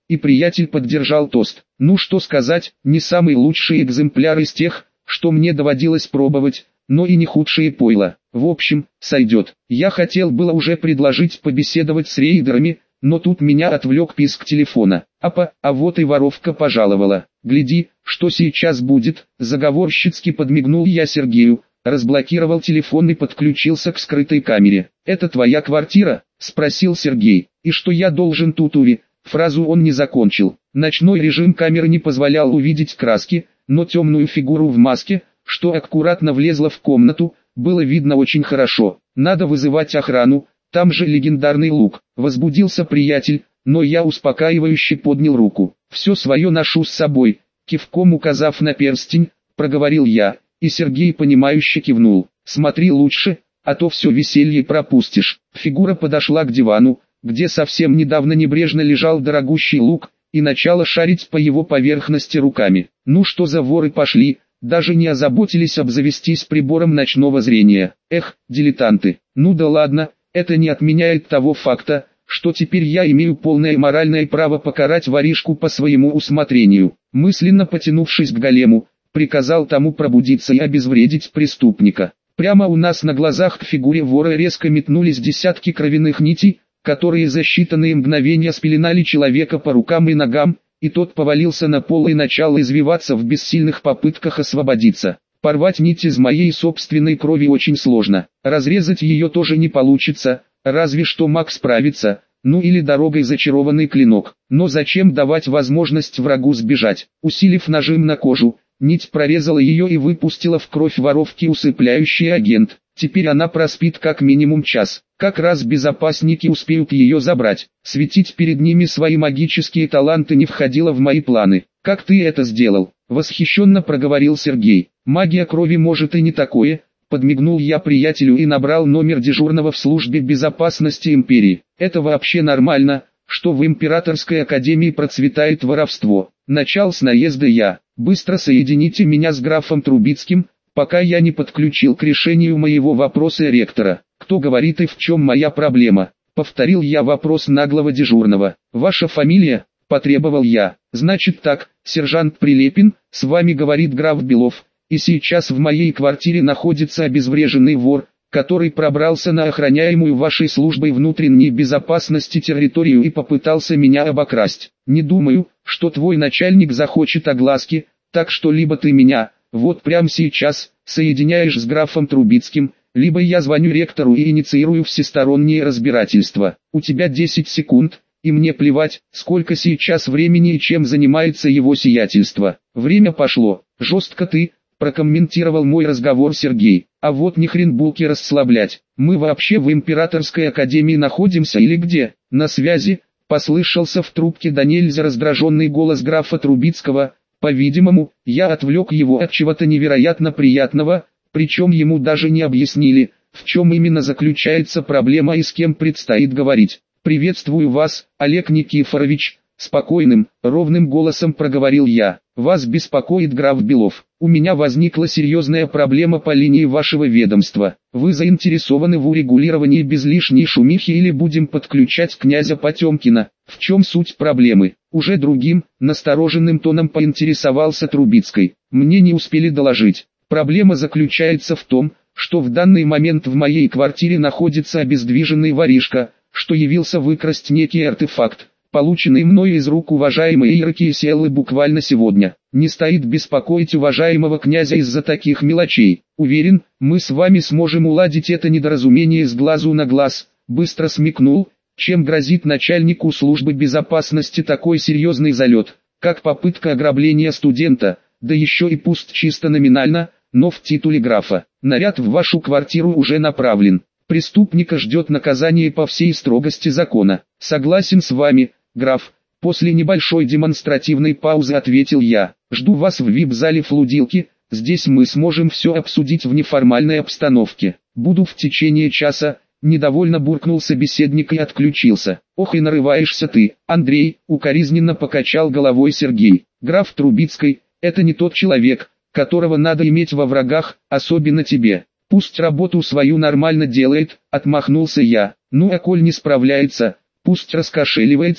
S1: и приятель поддержал тост. Ну что сказать, не самый лучший экземпляр из тех, что мне доводилось пробовать, но и не худшие пойла. В общем, сойдет. Я хотел было уже предложить побеседовать с рейдерами, но тут меня отвлек писк телефона. А вот и воровка пожаловала. Гляди, что сейчас будет, заговорщицки подмигнул я Сергею, разблокировал телефон и подключился к скрытой камере. «Это твоя квартира?» – спросил Сергей. «И что я должен тут увидеть?» Фразу он не закончил. Ночной режим камеры не позволял увидеть краски, но темную фигуру в маске, что аккуратно влезла в комнату, было видно очень хорошо. «Надо вызывать охрану, там же легендарный лук», – возбудился приятель, но я успокаивающе поднял руку. «Все свое ношу с собой», – кивком указав на перстень, проговорил я, и Сергей понимающе кивнул. «Смотри лучше, а то все веселье пропустишь». Фигура подошла к дивану, где совсем недавно небрежно лежал дорогущий лук, и начала шарить по его поверхности руками. Ну что за воры пошли, даже не озаботились обзавестись прибором ночного зрения. Эх, дилетанты. Ну да ладно, это не отменяет того факта, что теперь я имею полное моральное право покарать воришку по своему усмотрению. Мысленно потянувшись к голему, приказал тому пробудиться и обезвредить преступника. Прямо у нас на глазах к фигуре вора резко метнулись десятки кровяных нитей, которые за считанные мгновения спеленали человека по рукам и ногам, и тот повалился на пол и начал извиваться в бессильных попытках освободиться. Порвать нить из моей собственной крови очень сложно, разрезать ее тоже не получится, разве что маг справится, ну или дорогой зачарованный клинок. Но зачем давать возможность врагу сбежать? Усилив нажим на кожу, нить прорезала ее и выпустила в кровь воровки усыпляющий агент. Теперь она проспит как минимум час. Как раз безопасники успеют ее забрать. Светить перед ними свои магические таланты не входило в мои планы. «Как ты это сделал?» — восхищенно проговорил Сергей. «Магия крови может и не такое», — подмигнул я приятелю и набрал номер дежурного в службе безопасности империи. «Это вообще нормально, что в императорской академии процветает воровство?» Начал с наезда я. «Быстро соедините меня с графом Трубицким, пока я не подключил к решению моего вопроса ректора. Кто говорит и в чем моя проблема?» Повторил я вопрос наглого дежурного. «Ваша фамилия?» – потребовал я. «Значит так, сержант Прилепин, с вами говорит граф Белов, и сейчас в моей квартире находится обезвреженный вор, который пробрался на охраняемую вашей службой внутренней безопасности территорию и попытался меня обокрасть. Не думаю, что твой начальник захочет огласки, так что либо ты меня, вот прямо сейчас, соединяешь с графом Трубицким, либо я звоню ректору и инициирую всестороннее разбирательство. У тебя 10 секунд, и мне плевать, сколько сейчас времени и чем занимается его сиятельство. Время пошло. Жестко ты, прокомментировал мой разговор Сергей. А вот ни хрен булки расслаблять. Мы вообще в императорской академии находимся или где? На связи, послышался в трубке да нельзя раздраженный голос графа Трубицкого. По-видимому, я отвлек его от чего-то невероятно приятного, причем ему даже не объяснили, в чем именно заключается проблема и с кем предстоит говорить. «Приветствую вас, Олег Никифорович», — спокойным, ровным голосом проговорил я. «Вас беспокоит граф Белов. У меня возникла серьезная проблема по линии вашего ведомства. Вы заинтересованы в урегулировании без лишней шумихи или будем подключать князя Потемкина? В чем суть проблемы?» Уже другим, настороженным тоном поинтересовался Трубицкой. «Мне не успели доложить. Проблема заключается в том, что в данный момент в моей квартире находится обездвиженный воришка, что явился выкрасть некий артефакт, полученный мною из рук уважаемой Ирки Селлы буквально сегодня. Не стоит беспокоить уважаемого князя из-за таких мелочей. Уверен, мы с вами сможем уладить это недоразумение с глазу на глаз». Быстро смекнул, чем грозит начальнику службы безопасности такой серьезный залет, как попытка ограбления студента, да еще и пусть чисто номинально, но в титуле графа. Наряд в вашу квартиру уже направлен. Преступника ждет наказание по всей строгости закона. Согласен с вами, граф. После небольшой демонстративной паузы ответил я. Жду вас в вип-зале Флудилки, здесь мы сможем все обсудить в неформальной обстановке. Буду в течение часа. Недовольно буркнул собеседник и отключился. «Ох и нарываешься ты, Андрей», — укоризненно покачал головой Сергей. «Граф Трубицкий — это не тот человек, которого надо иметь во врагах, особенно тебе. Пусть работу свою нормально делает», — отмахнулся я. «Ну а коль не справляется, пусть раскошеливается,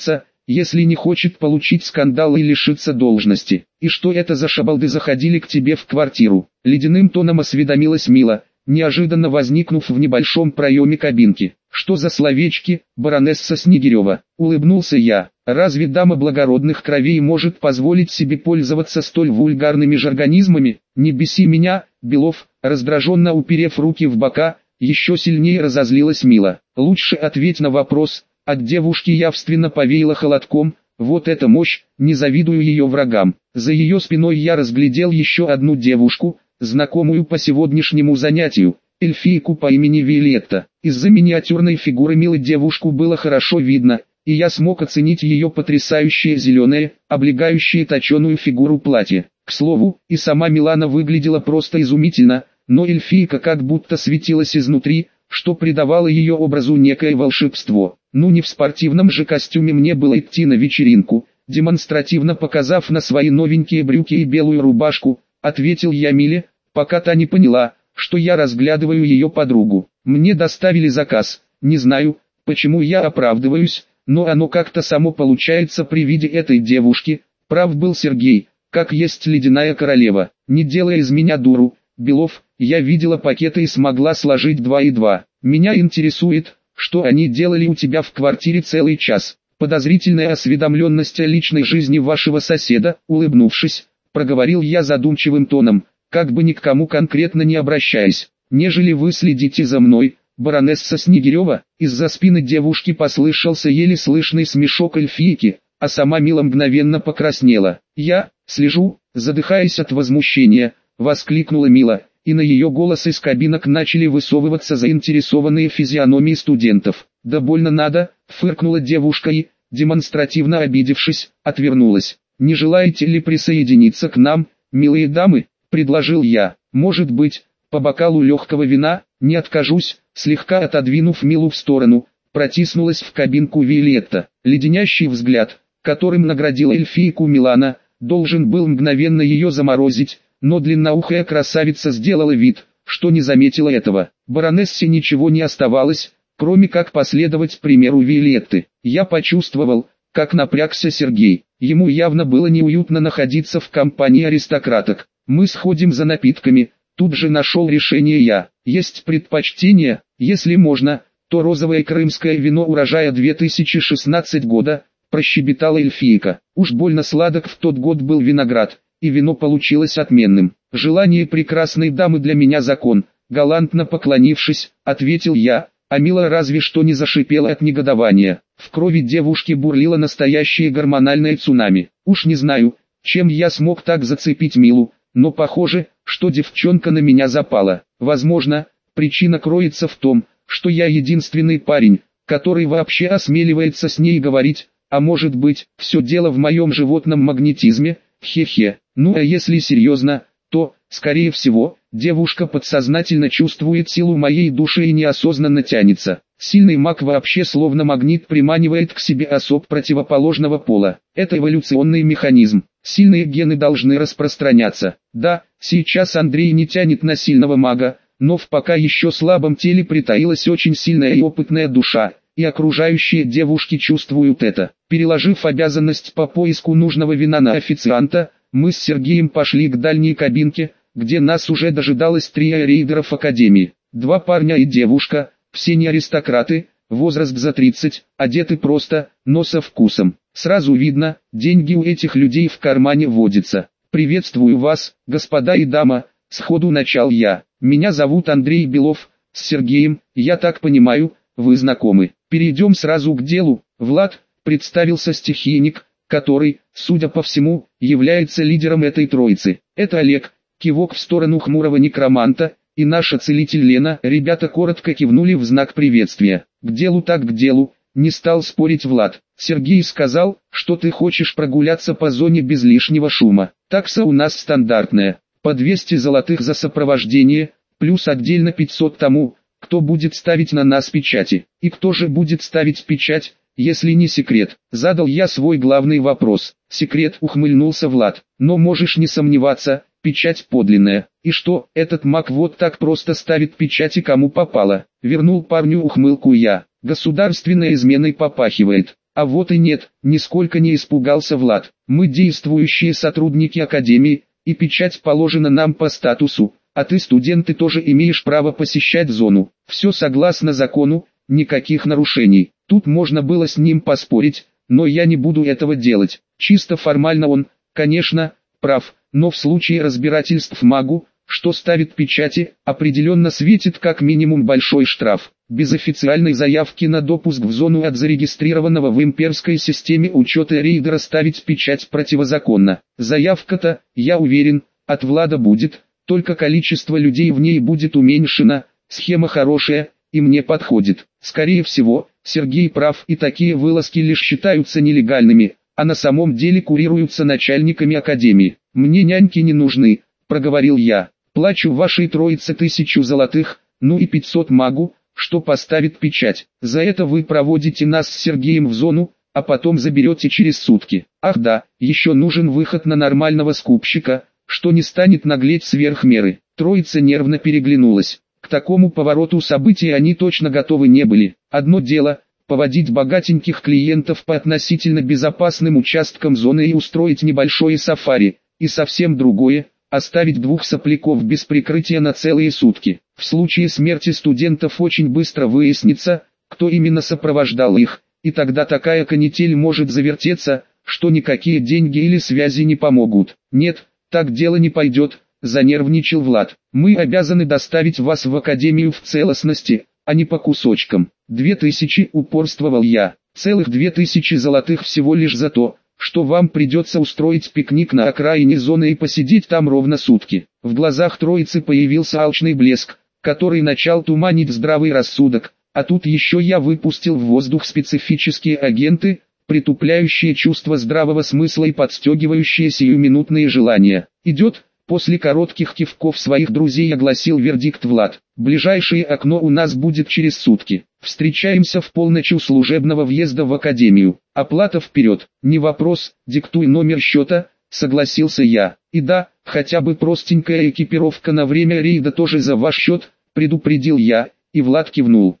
S1: если не хочет получить скандал и лишиться должности. И что это за шабалды заходили к тебе в квартиру? Ледяным тоном осведомилась Мила, неожиданно возникнув в небольшом проеме кабинки. Что за словечки, баронесса Снегирева? Улыбнулся я. Разве дама благородных кровей может позволить себе пользоваться столь вульгарными жаргонизмами? Не беси меня, Белов, раздраженно уперев руки в бока, еще сильнее разозлилась Мила. Лучше ответь на вопрос. От девушки явственно повеяло холодком. Вот эта мощь, не завидую ее врагам. За ее спиной я разглядел еще одну девушку, знакомую по сегодняшнему занятию, эльфийку по имени Виолетта. Из-за миниатюрной фигуры Милы девушку было хорошо видно, и я смог оценить ее потрясающее зеленое, облегающее точеную фигуру платье. К слову, и сама Милана выглядела просто изумительно, но эльфийка как будто светилась изнутри, что придавало ее образу некое волшебство. Ну не в спортивном же костюме мне было идти на вечеринку, демонстративно показав на свои новенькие брюки и белую рубашку, ответил я Миле, пока та не поняла, что я разглядываю ее подругу. Мне доставили заказ, не знаю, почему я оправдываюсь, но оно как-то само получается при виде этой девушки. Прав был Сергей, как есть ледяная королева. Не делай из меня дуру, Белов, я видела пакеты и смогла сложить 2 и 2. Меня интересует, что они делали у тебя в квартире целый час. Подозрительная осведомленность о личной жизни вашего соседа, улыбнувшись, проговорил я задумчивым тоном, как бы ни к кому конкретно не обращаясь. Нежели вы следите за мной, баронесса Снегирева, из-за спины девушки послышался еле слышный смешок эльфийки, а сама Мила мгновенно покраснела. Я слежу, задыхаясь от возмущения, воскликнула Мила, и на ее голос из кабинок начали высовываться заинтересованные физиономии студентов. Да больно надо, фыркнула девушка и, демонстративно обидевшись, отвернулась. Не желаете ли присоединиться к нам, милые дамы, предложил я. Может быть, по бокалу легкого вина, не откажусь, слегка отодвинув Милу в сторону, протиснулась в кабинку Виолетта. Леденящий взгляд, которым наградила эльфийку Милана, должен был мгновенно ее заморозить, но длинноухая красавица сделала вид, что не заметила этого. Баронессе ничего не оставалось, кроме как последовать примеру Виолетты. Я почувствовал, как напрягся Сергей. Ему явно было неуютно находиться в компании аристократок. Мы сходим за напитками, тут же нашел решение я. Есть предпочтение, если можно, то розовое крымское вино урожая 2016 года, прощебетала эльфийка. Уж больно сладок в тот год был виноград, и вино получилось отменным. Желание прекрасной дамы для меня закон, галантно поклонившись, ответил я, а Мила разве что не зашипела от негодования. В крови девушки бурлило настоящее гормональное цунами. Уж не знаю, чем я смог так зацепить Милу, но похоже, что девчонка на меня запала. Возможно, причина кроется в том, что я единственный парень, который вообще осмеливается с ней говорить, а может быть, все дело в моем животном магнетизме, хе-хе. Ну а если серьезно, то, скорее всего, девушка подсознательно чувствует силу моей души и неосознанно тянется. Сильный маг вообще словно магнит приманивает к себе особ противоположного пола. Это эволюционный механизм. Сильные гены должны распространяться. Да, сейчас Андрей не тянет на сильного мага, но в пока еще слабом теле притаилась очень сильная и опытная душа, и окружающие девушки чувствуют это. Переложив обязанность по поиску нужного вина на официанта, мы с Сергеем пошли к дальней кабинке, где нас уже дожидалось трио рейдеров Академии. 2 парня и девушка, все не аристократы, возраст за 30, одеты просто, но со вкусом. Сразу видно, деньги у этих людей в кармане водятся. «Приветствую вас, господа и дама», — сходу начал я. «Меня зовут Андрей Белов, с Сергеем, я так понимаю, вы знакомы. Перейдем сразу к делу. Влад», — представился стихийник, который, судя по всему, является лидером этой троицы. «Это Олег», кивок в сторону хмурого некроманта, и наша целитель Лена. Ребята коротко кивнули в знак приветствия. «К делу так к делу», — не стал спорить Влад. «Сергей сказал, что ты хочешь прогуляться по зоне без лишнего шума. Такса у нас стандартная, по 200 золотых за сопровождение, плюс отдельно 500 тому, кто будет ставить на нас печати». «И кто же будет ставить печать, если не секрет?» Задал я свой главный вопрос. «Секрет», — ухмыльнулся Влад, — «но можешь не сомневаться, печать подлинная». «И что, этот маг вот так просто ставит печати кому попало?» Вернул парню ухмылку я. «Государственной изменой попахивает. А вот и нет, нисколько не испугался Влад. Мы действующие сотрудники Академии, и печать положена нам по статусу, а ты, студент, и тоже имеешь право посещать зону. Все согласно закону, никаких нарушений. Тут можно было с ним поспорить, но я не буду этого делать. Чисто формально он, конечно, прав, но в случае разбирательств магу, что ставит печати, определенно светит как минимум большой штраф. Без официальной заявки на допуск в зону от зарегистрированного в имперской системе учета рейдера ставить печать противозаконно. Заявка-то, я уверен, от Влада будет, только количество людей в ней будет уменьшено, схема хорошая, и мне подходит. Скорее всего, Сергей прав, и такие вылазки лишь считаются нелегальными, а на самом деле курируются начальниками Академии. Мне няньки не нужны, проговорил я. Плачу вашей троице 1000 золотых, ну и 500 магу, что поставит печать. За это вы проводите нас с Сергеем в зону, а потом заберете через сутки. Ах да, еще нужен выход на нормального скупщика, что не станет наглеть сверх меры. Троица нервно переглянулась. К такому повороту событий они точно готовы не были. Одно дело – поводить богатеньких клиентов по относительно безопасным участкам зоны и устроить небольшое сафари, и совсем другое – оставить двух сопляков без прикрытия на целые сутки. В случае смерти студентов очень быстро выяснится, кто именно сопровождал их, и тогда такая канитель может завертеться, что никакие деньги или связи не помогут. Нет, так дело не пойдет, занервничал Влад. Мы обязаны доставить вас в Академию в целостности, а не по кусочкам. 2000, упорствовал я. Целых 2000 золотых всего лишь за то, что вам придется устроить пикник на окраине зоны и посидеть там ровно сутки. В глазах троицы появился алчный блеск, который начал туманить здравый рассудок, а тут еще я выпустил в воздух специфические агенты, притупляющие чувство здравого смысла и подстегивающие сиюминутные желания. Идет, после коротких кивков своих друзей огласил вердикт Влад. Ближайшее окно у нас будет через сутки. Встречаемся в полночь у служебного въезда в Академию. Оплата вперед. Не вопрос, диктуй номер счета, согласился я. И да, хотя бы простенькая экипировка на время рейда тоже за ваш счет, предупредил я, и Влад кивнул.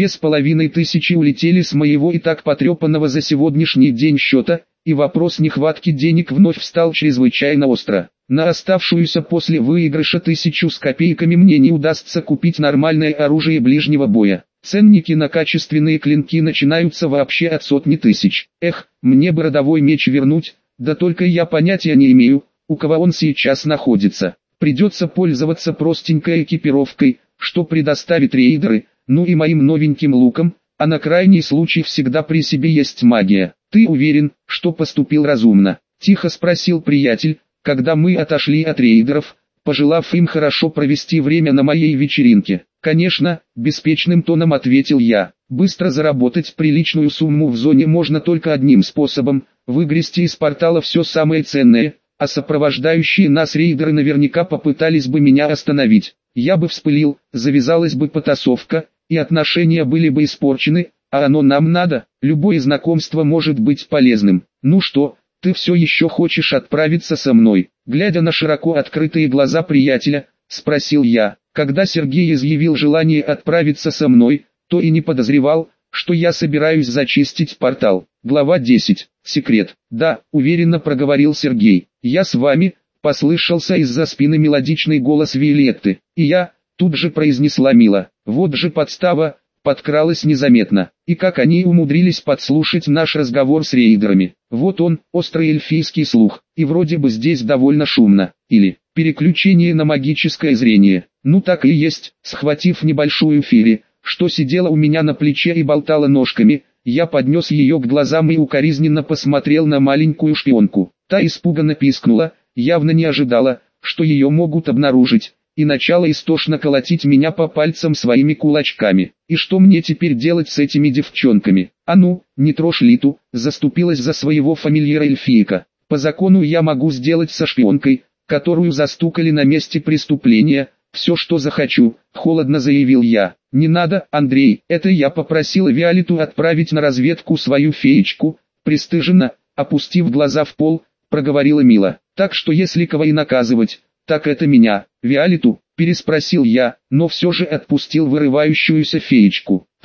S1: 2500 улетели с моего и так потрепанного за сегодняшний день счета, и вопрос нехватки денег вновь встал чрезвычайно остро. На оставшуюся после выигрыша 1000 с копейками мне не удастся купить нормальное оружие ближнего боя. Ценники на качественные клинки начинаются вообще от сотни тысяч. Эх, мне бы родовой меч вернуть, да только я понятия не имею, у кого он сейчас находится. Придется пользоваться простенькой экипировкой, что предоставит рейдеры, ну и моим новеньким луком, а на крайний случай всегда при себе есть магия. Ты уверен, что поступил разумно? Тихо спросил приятель, когда мы отошли от рейдеров, пожелав им хорошо провести время на моей вечеринке. Конечно, беспечным тоном ответил я. Быстро заработать приличную сумму в зоне можно только одним способом – выгрести из портала все самое ценное, а сопровождающие нас рейдеры наверняка попытались бы меня остановить. Я бы вспылил, завязалась бы потасовка, и отношения были бы испорчены, а оно нам надо. Любое знакомство может быть полезным. Ну что, ты все еще хочешь отправиться со мной? Глядя на широко открытые глаза приятеля, спросил я. Когда Сергей изъявил желание отправиться со мной, то и не подозревал, что я собираюсь зачистить портал. Глава 10. Секрет. Да, уверенно проговорил Сергей. Я с вами, послышался из-за спины мелодичный голос Виолетты. И я, тут же произнесла Мила. Вот же подстава, подкралась незаметно. И как они умудрились подслушать наш разговор с рейдерами. Вот он, острый эльфийский слух. И вроде бы здесь довольно шумно. Или переключение на магическое зрение. Ну так и есть. Схватив небольшую Фири, что сидела у меня на плече и болтала ножками, я поднес ее к глазам и укоризненно посмотрел на маленькую шпионку. Та испуганно пискнула, явно не ожидала, что ее могут обнаружить, и начала истошно колотить меня по пальцам своими кулачками. И что мне теперь делать с этими девчонками? А ну, не трожь Литу, заступилась за своего фамильяра эльфийка. По закону я могу сделать со шпионкой, которую застукали на месте преступления, все что захочу, холодно заявил я. Не надо, Андрей, это я попросила Виолетту отправить на разведку свою феечку, пристыженно, опустив глаза в пол, проговорила Мила. Так что если кого и наказывать, так это меня. Виолетту, переспросил я, но все же отпустил вырывающуюся феечку. Хам,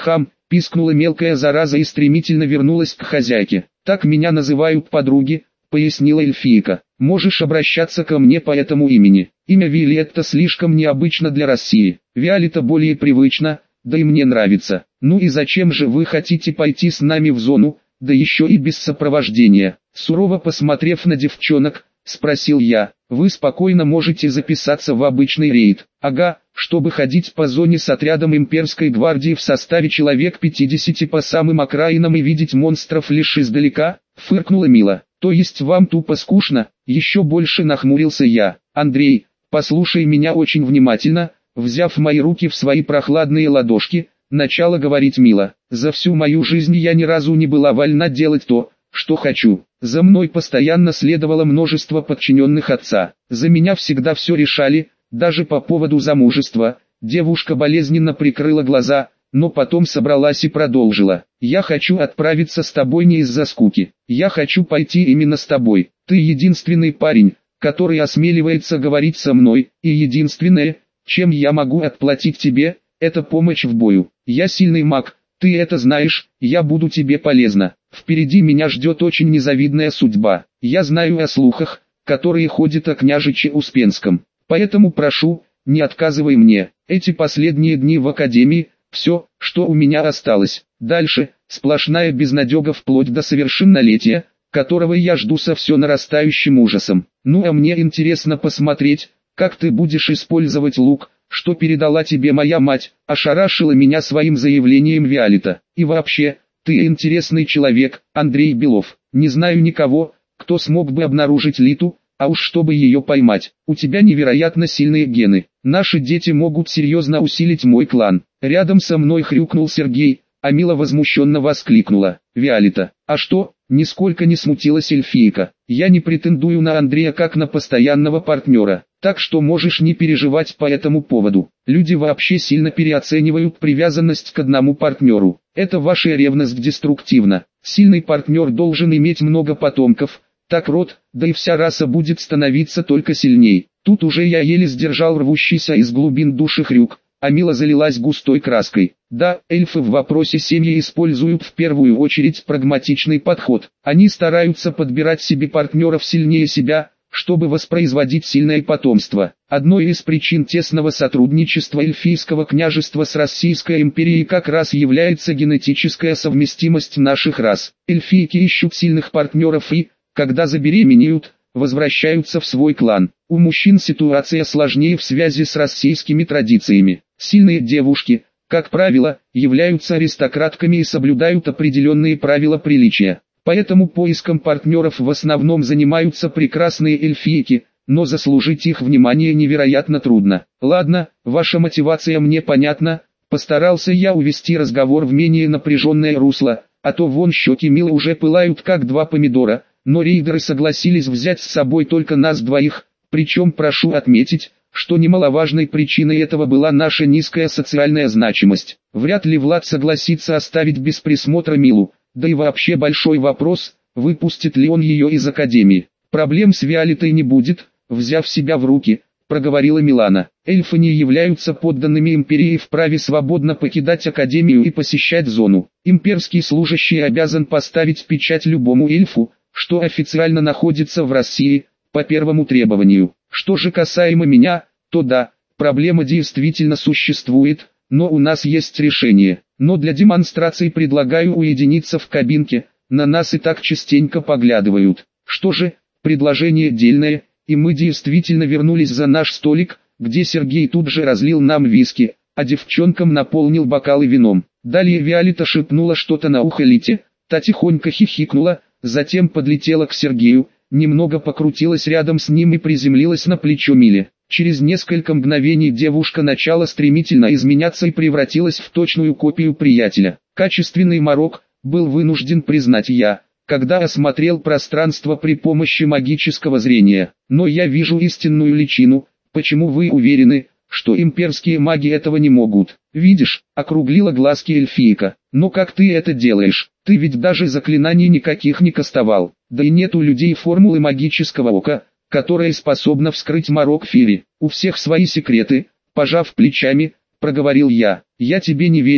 S1: пискнула мелкая зараза и стремительно вернулась к хозяйке. «Так меня называют подруги», — пояснила эльфийка. «Можешь обращаться ко мне по этому имени. Имя Виолетта слишком необычно для России. Виолетта более привычно, да и мне нравится. Ну и зачем же вы хотите пойти с нами в зону, да еще и без сопровождения?» Сурово посмотрев на девчонок, спросил я. «Вы спокойно можете записаться в обычный рейд». «Ага, чтобы ходить по зоне с отрядом имперской гвардии в составе человек 50 по самым окраинам и видеть монстров лишь издалека?» — фыркнула Мила. «То есть вам тупо скучно?» — еще больше нахмурился я. «Андрей, послушай меня очень внимательно», — взяв мои руки в свои прохладные ладошки, начала говорить Мила. «За всю мою жизнь я ни разу не была вольна делать то, что хочу. За мной постоянно следовало множество подчиненных отца. За меня всегда все решали, даже по поводу замужества». Девушка болезненно прикрыла глаза, но потом собралась и продолжила. «Я хочу отправиться с тобой не из-за скуки. Я хочу пойти именно с тобой. Ты единственный парень, который осмеливается говорить со мной, и единственное, чем я могу отплатить тебе, это помощь в бою. Я сильный маг, ты это знаешь, я буду тебе полезна. Впереди меня ждет очень незавидная судьба. Я знаю о слухах, которые ходят о княжиче Успенском. Поэтому прошу, не отказывай мне. Эти последние дни в академии – все, что у меня осталось. Дальше – сплошная безнадега вплоть до совершеннолетия, которого я жду со все нарастающим ужасом. Ну а мне интересно посмотреть, как ты будешь использовать лук, что передала тебе моя мать», – ошарашила меня своим заявлением Виолетта. «И вообще, ты интересный человек, Андрей Белов. Не знаю никого, кто смог бы обнаружить Литу, а уж чтобы ее поймать. У тебя невероятно сильные гены. Наши дети могут серьезно усилить мой клан». Рядом со мной хрюкнул Сергей, а Мила возмущенно воскликнула. «Виолетта, а что?» — нисколько не смутилась эльфийка. «Я не претендую на Андрея как на постоянного партнера, так что можешь не переживать по этому поводу. Люди вообще сильно переоценивают привязанность к одному партнеру. Это ваша ревность деструктивна. Сильный партнер должен иметь много потомков, так род, да и вся раса будет становиться только сильней». Тут уже я еле сдержал рвущийся из глубин души хрюк, а Мила залилась густой краской. Да, эльфы в вопросе семьи используют в первую очередь прагматичный подход. Они стараются подбирать себе партнеров сильнее себя, чтобы воспроизводить сильное потомство. Одной из причин тесного сотрудничества эльфийского княжества с Российской империей как раз является генетическая совместимость наших рас. Эльфийки ищут сильных партнеров и, когда забеременеют, возвращаются в свой клан. У мужчин ситуация сложнее в связи с российскими традициями. Сильные девушки, как правило, являются аристократками и соблюдают определенные правила приличия. Поэтому поиском партнеров в основном занимаются прекрасные эльфийки, но заслужить их внимание невероятно трудно. Ладно, ваша мотивация мне понятна, постарался я увести разговор в менее напряженное русло, а то вон щеки Милы уже пылают как два помидора, но рейдеры согласились взять с собой только нас двоих, причем прошу отметить, что немаловажной причиной этого была наша низкая социальная значимость. Вряд ли Влад согласится оставить без присмотра Милу, да и вообще большой вопрос, выпустит ли он ее из академии. «Проблем с Виолеттой не будет», взяв себя в руки, проговорила Милана. «Эльфы не являются подданными империи и вправе свободно покидать академию и посещать зону. Имперский служащий обязан поставить печать любому эльфу, что официально находится в России, по первому требованию. Что же касаемо меня, то да, проблема действительно существует, но у нас есть решение. Но для демонстрации предлагаю уединиться в кабинке, на нас и так частенько поглядывают». Что же, предложение дельное, и мы действительно вернулись за наш столик, где Сергей тут же разлил нам виски, а девчонкам наполнил бокалы вином. Далее Виолетта шепнула что-то на ухо Лите, та тихонько хихикнула, затем подлетела к Сергею, немного покрутилась рядом с ним и приземлилась на плечо Миле. Через несколько мгновений девушка начала стремительно изменяться и превратилась в точную копию приятеля. Качественный морок, был вынужден признать я, когда осмотрел пространство при помощи магического зрения. Но я вижу истинную личину. Почему вы уверены, что имперские маги этого не могут? Видишь, округлила глазки эльфийка. Но как ты это делаешь? Ты ведь даже заклинаний никаких не кастовал. Да и нет у людей формулы магического ока, которая способна вскрыть морок Фири. У всех свои секреты, пожав плечами, проговорил я. Я тебе не верю,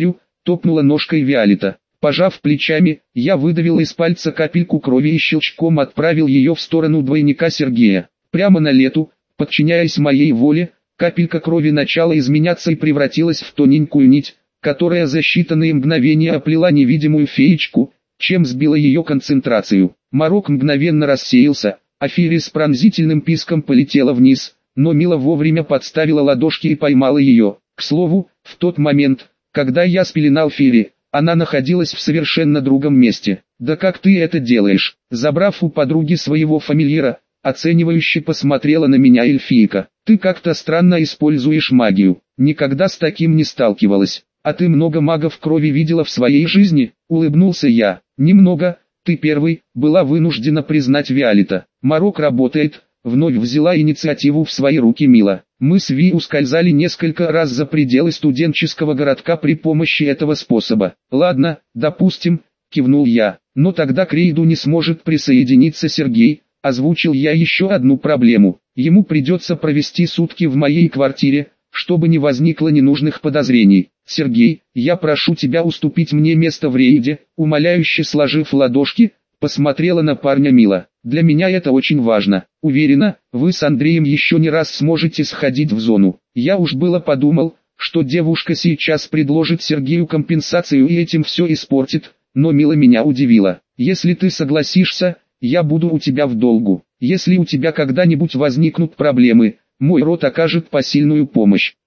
S1: топнула ножкой Виолетта. Пожав плечами, я выдавил из пальца капельку крови и щелчком отправил ее в сторону двойника Сергея. Прямо на лету, подчиняясь моей воле, капелька крови начала изменяться и превратилась в тоненькую нить, которая за считанные мгновения оплела невидимую феечку, чем сбила ее концентрацию. Морок мгновенно рассеялся, а Фири с пронзительным писком полетела вниз, но Мила вовремя подставила ладошки и поймала ее. К слову, в тот момент, когда я спеленал Фири, она находилась в совершенно другом месте. «Да как ты это делаешь?» Забрав у подруги своего фамильяра, оценивающе посмотрела на меня эльфийка. «Ты как-то странно используешь магию. Никогда с таким не сталкивалась. А ты много магов крови видела в своей жизни?» Улыбнулся я. «Немного, ты первый», была вынуждена признать Виолетта. «Морок работает», вновь взяла инициативу в свои руки Мила. Мы с Ви ускользали несколько раз за пределы студенческого городка при помощи этого способа. «Ладно, допустим», кивнул я. «Но тогда к рейду не сможет присоединиться Сергей», озвучил я еще одну проблему. «Ему придется провести сутки в моей квартире, чтобы не возникло ненужных подозрений. Сергей, я прошу тебя уступить мне место в рейде», умоляюще сложив ладошки, посмотрела на парня Мила. «Для меня это очень важно. Уверена, вы с Андреем еще не раз сможете сходить в зону». Я уж было подумал, что девушка сейчас предложит Сергею компенсацию и этим все испортит, но Мила меня удивила. «Если ты согласишься, я буду у тебя в долгу. Если у тебя когда-нибудь возникнут проблемы, мой род окажет посильную помощь».